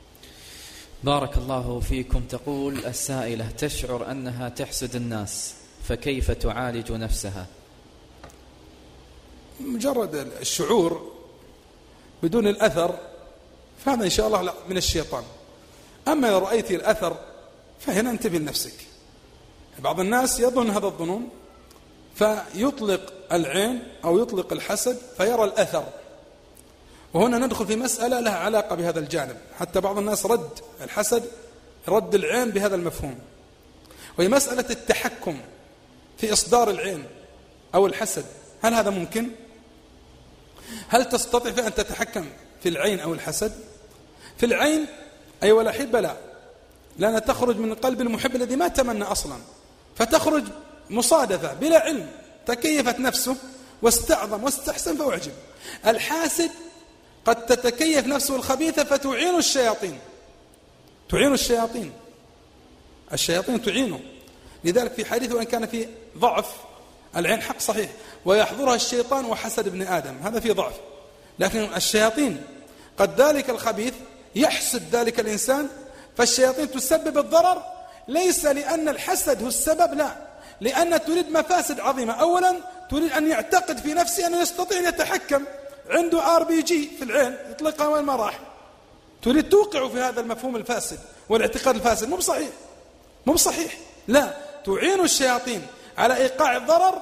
بارك الله فيكم. تقول السائلة: تشعر أنها تحسد الناس، فكيف تعالج نفسها؟ مجرد الشعور بدون الأثر فهذا إن شاء الله من الشيطان. أما إذا رأيت الأثر فهنا انتبه لنفسك. بعض الناس يظن هذا الظنون فيطلق العين أو يطلق الحسد فيرى الأثر، وهنا ندخل في مسألة لها علاقة بهذا الجانب. حتى بعض الناس رد الحسد رد العين بهذا المفهوم، وهي مسألة التحكم في إصدار العين أو الحسد. هل هذا ممكن؟ هل تستطيع في أن تتحكم في العين أو الحسد؟ في العين أي ولا حب لا، لأنها تخرج من قلب المحب الذي ما تمنى أصلا، فتخرج مصادفة بلا علم، تكيفت نفسه واستعظم واستحسن فأعجب. الحاسد قد تتكيف نفسه الخبيثة فتعين الشياطين، تعين الشياطين الشياطين تعينه. لذلك في حديث وإن كان في ضعف العين حق صحيح، ويحضرها الشيطان وحسد ابن آدم، هذا فيه ضعف. لكن الشياطين قد ذلك الخبيث يحسد ذلك الإنسان، فالشياطين تسبب الضرر ليس لأن الحسد هو السبب، لا، لأن تريد مفاسد عظيمة. أولا تريد أن يعتقد في نفسه أنه يستطيع أن يتحكم، عنده آر بي جي في العين يطلقها وين ما راح، تريد توقع في هذا المفهوم الفاسد والاعتقاد الفاسد. مو بصحيح، مو بصحيح، لا، تعين الشياطين على إيقاع الضرر،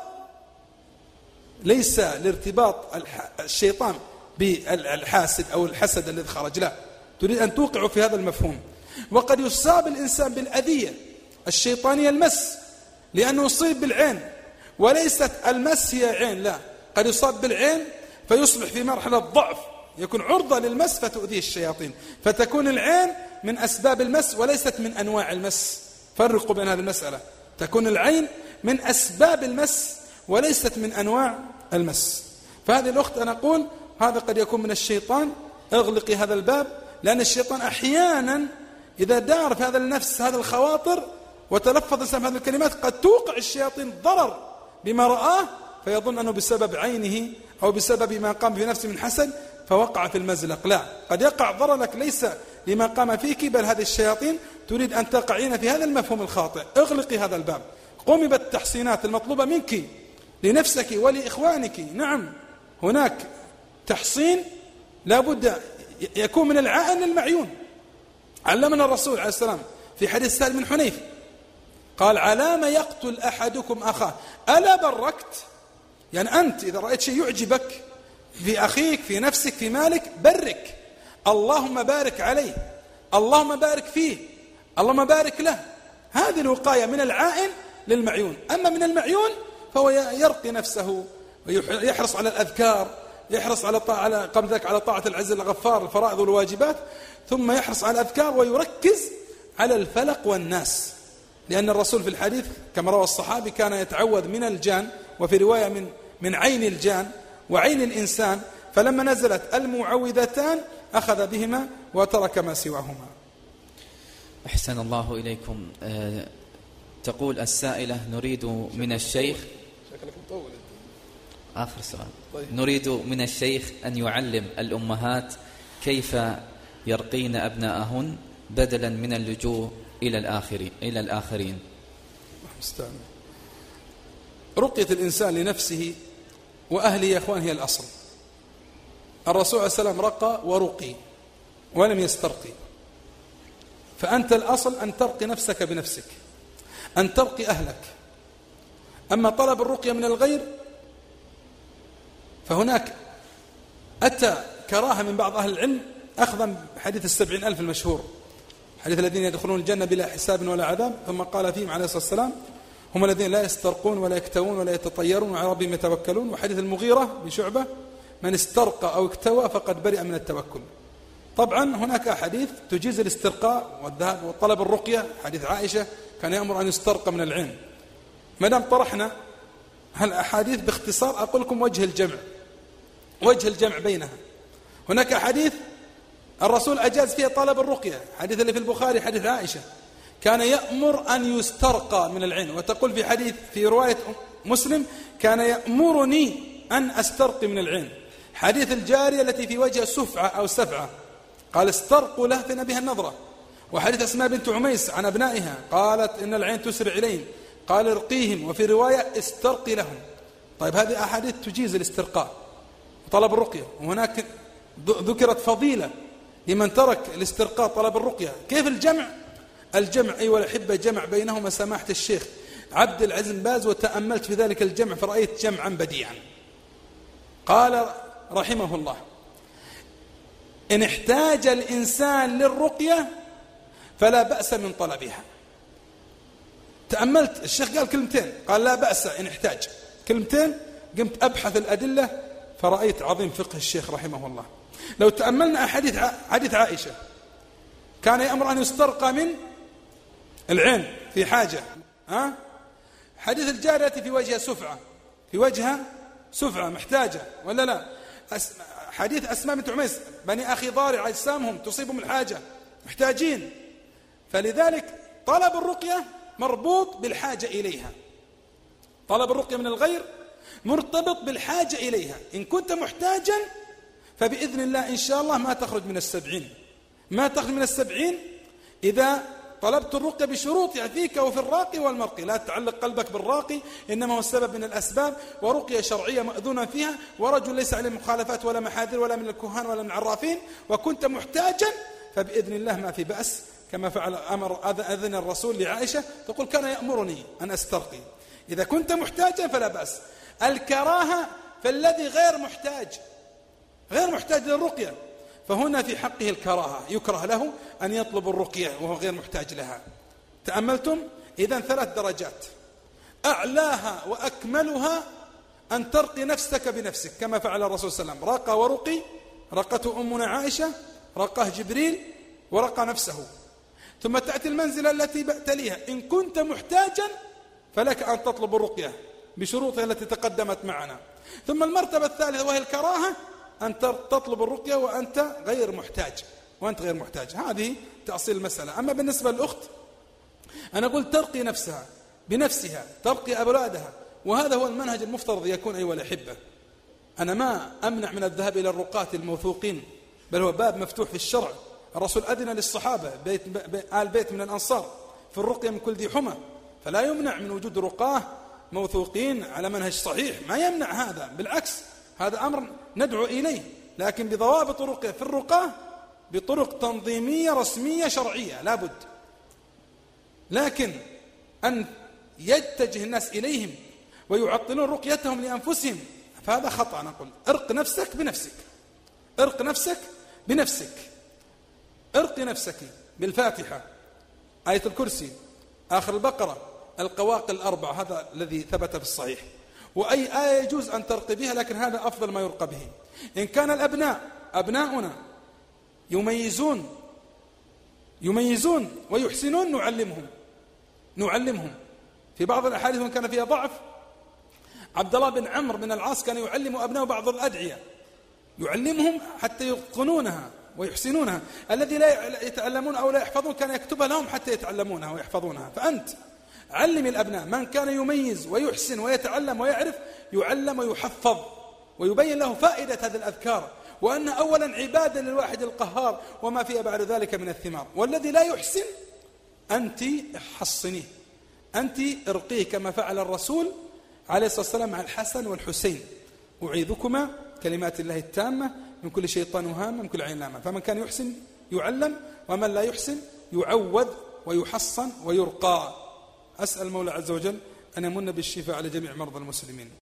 ليس لارتباط الشيطان بالحاسد أو الحسد الذي خرج، لا، تريد أن توقع في هذا المفهوم. وقد يصاب الإنسان بالأذية الشيطانية المس، لأنه يصيب بالعين، وليست المس هي عين، لا، قد يصاب بالعين فيصبح في مرحلة ضعف، يكون عرضة للمس فتؤذيه الشياطين، فتكون العين من أسباب المس وليست من أنواع المس. فرقوا بين هذه المسألة، تكون العين من أسباب المس وليست من أنواع المس. فهذه الأخت أنا أقول هذا قد يكون من الشيطان، اغلقي هذا الباب، لأن الشيطان أحيانا إذا دار في هذا النفس هذا الخواطر وتلفظ الإنسان هذه الكلمات قد توقع الشياطين ضرر بما رآه، فيظن أنه بسبب عينه أو بسبب ما قام في نفسه من حسد فوقع في المزلق. لا، قد يقع ضرر لك ليس لما قام فيك، بل هذه الشياطين تريد أن تقعين في هذا المفهوم الخاطئ. اغلقي هذا الباب، قومي بالتحصينات المطلوبة منك لنفسك ولإخوانك. نعم، هناك تحصين لابد يكون من العائن للمعيون. علمنا الرسول عليه السلام في حديث سالم بن حنيف قال: علام يقتل أحدكم أخاه ألا بركت؟ يعني أنت إذا رأيت شيء يعجبك في أخيك، في نفسك، في مالك، برك، اللهم بارك عليه، اللهم بارك فيه، اللهم بارك له. هذه الوقاية من العائن للمعيون. أما من المعيون فهو يرقي نفسه ويحرص على الأذكار، يحرص على طاعة على قبل ذلك على طاعة العز الغفار، الفرائض والواجبات، ثم يحرص على الأذكار ويركز على الفلق والناس. لأن الرسول في الحديث كما روى الصحابي كان يتعوذ من الجان، وفي رواية من من عين الجان وعين الإنسان، فلما نزلت المعوذتان أخذ بهما وترك ما سواهما. أحسن الله إليكم. أه تقول السائلة: نريد من الشيخ آخر سؤال طيب. نريد من الشيخ أن يعلم الأمهات كيف يرقين أبناءهن بدلا من اللجوء إلى الآخرين إلى الآخرين. رقية الإنسان لنفسه وأهله يا أخوان هي الأصل. الرسول عليه السلام رقى ورقي ولم يسترقي، فأنت الأصل أن ترقي نفسك بنفسك، أن ترقي أهلك. أما طلب الرقية من الغير فهناك أتى كراهة من بعض أهل العلم أخذا بحديث السبعين ألف المشهور، حديث الذين يدخلون الجنة بلا حساب ولا عذاب، ثم قال فيهم عليه الصلاة والسلام: هم الذين لا يسترقون ولا يكتوون ولا يتطيرون وعلى ربهم يتوكلون. وحديث المغيرة بشعبة: من استرقى أو اكتوى فقد برئ من التوكل. طبعا هناك أحاديث تجيز الاسترقاء والذهاب وطلب الرقية. حديث عائشة كان يأمر أن يسترقى من العين. ما دام طرحنا هالأحاديث باختصار أقول لكم وجه الجمع، وجه الجمع بينها. هناك أحاديث الرسول أجاز فيها طلب الرقية، حديث اللي في البخاري حديث عائشة كان يأمر أن يسترقى من العين، وتقول في حديث في رواية مسلم: كان يأمرني أن أسترقي من العين. حديث الجارية التي في وجه سفعة أو سفعة قال: استرقوا لهفنا بها النظرة. وحديث أسماء بنت عميس عن أبنائها قالت: إن العين تسرع إليهم، قال: ارقيهم، وفي رواية استرقي لهم. طيب هذه أحاديث تجيز الاسترقاء وطلب الرقية، وهناك ذكرت فضيلة لمن ترك الاسترقاء طلب الرقية. كيف الجمع؟ الجمع أيها الأحبة جمع بينهما سماحة الشيخ عبد العزيز بن باز، وتأملت في ذلك الجمع فرأيت جمعا بديعا. قال رحمه الله: إن احتاج الإنسان للرقية فلا بأس من طلبها. تأملت الشيخ قال كلمتين، قال لا بأس إن احتاج، كلمتين قمت أبحث الأدلة فرأيت عظيم فقه الشيخ رحمه الله. لو تأملنا حديث حديث عائشة كان يأمر أن يسترقى من العين في حاجة، ها؟ حديث الجارية في وجهها سفعة، في وجهها سفعة محتاجة ولا لا؟ حديث أسماء بنت عميس: بني أخي ضارع أجسامهم تصيبهم الحاجة محتاجين. فلذلك طلب الرقية مربوط بالحاجة إليها. طلب الرقية من الغير مرتبط بالحاجة إليها. إن كنت محتاجا فبإذن الله إن شاء الله ما تخرج من السبعين، ما تخرج من السبعين إذا طلبت الرقية بشروطها فيك وفي الراقي والمرقي. لا تعلق قلبك بالراقي، إنما هو السبب من الأسباب، ورقية شرعية مأذونة فيها، ورجل ليس عليه مخالفات ولا محاذير ولا من الكهان ولا من العرافين، وكنت محتاجا فبإذن الله ما في بأس، كما فعل أمر أذن الرسول لعائشة تقول كان يأمرني أن أسترقي. إذا كنت محتاجا فلا بأس. الكراهة فالذي غير محتاج، غير محتاج للرقية، فهنا في حقه الكراهة، يكره له أن يطلب الرقية وهو غير محتاج لها. تأملتم؟ إذن ثلاث درجات، أعلاها وأكملها أن ترقي نفسك بنفسك كما فعل الرسول صلى الله عليه وسلم، رقى ورقي، رقته أمنا عائشة، رقاه جبريل، ورقى نفسه. ثم تأتي المنزلة التي تليها، إن كنت محتاجا فلك أن تطلب الرقية بشروطها التي تقدمت معنا. ثم المرتبة الثالثة وهي الكراهة، أن تطلب الرقية وأنت غير محتاج، وأنت غير محتاج. هذه تأصيل المسألة. أما بالنسبة للأخت، أنا قلت ترقي نفسها بنفسها، ترقي أولادها، وهذا هو المنهج المفترض يكون أيها الأحبة. أنا ما أمنع من الذهاب إلى الرقاة الموثوقين، بل هو باب مفتوح في الشرع. الرسول أذن للصحابة بيت آل بيت من الأنصار في الرقية من كل ذي حمى، فلا يمنع من وجود رقاه موثوقين على منهج صحيح، ما يمنع هذا، بالعكس هذا أمر ندعو إليه، لكن بضوابط الرقية في الرقاه بطرق تنظيمية رسمية شرعية لا بد. لكن أن يتجه الناس إليهم ويعطلون رقيتهم لأنفسهم فهذا خطأ. نقول ارق نفسك بنفسك، ارق نفسك بنفسك، ارق نفسك بالفاتحة، آية الكرسي، آخر البقرة، القواقل الأربع، هذا الذي ثبت في الصحيح. وأي آية يجوز أن ترقي بها، لكن هذا أفضل ما يرقى به. إن كان الأبناء أبناؤنا يميزون يميزون ويحسنون نعلمهم نعلمهم في بعض الأحاديث من كان فيها ضعف، عبد الله بن عمرو بن العاص كان يعلم أبناءه بعض الأدعية، يعلمهم حتى يتقنونها ويحسنونها. الذي لا يتعلمون أو لا يحفظون كان يكتبها لهم حتى يتعلمونها ويحفظونها. فأنت علم الأبناء، من كان يميز ويحسن ويتعلم ويعرف يعلم ويحفظ، ويبين له فائدة هذه الأذكار، وأن أولا عبادة للواحد القهار وما فيها بعد ذلك من الثمار. والذي لا يحسن أنت حصنيه، أنت ارقيه كما فعل الرسول عليه الصلاة والسلام مع الحسن والحسين، أعيذكما كلمات الله التامة من كل شيطان وهامة من كل عين لامة. فمن كان يحسن يعلم، ومن لا يحسن يعوذ ويحصن ويرقى. أسأل المولى عز وجل أن يمن بالشفاء على جميع مرضى المسلمين.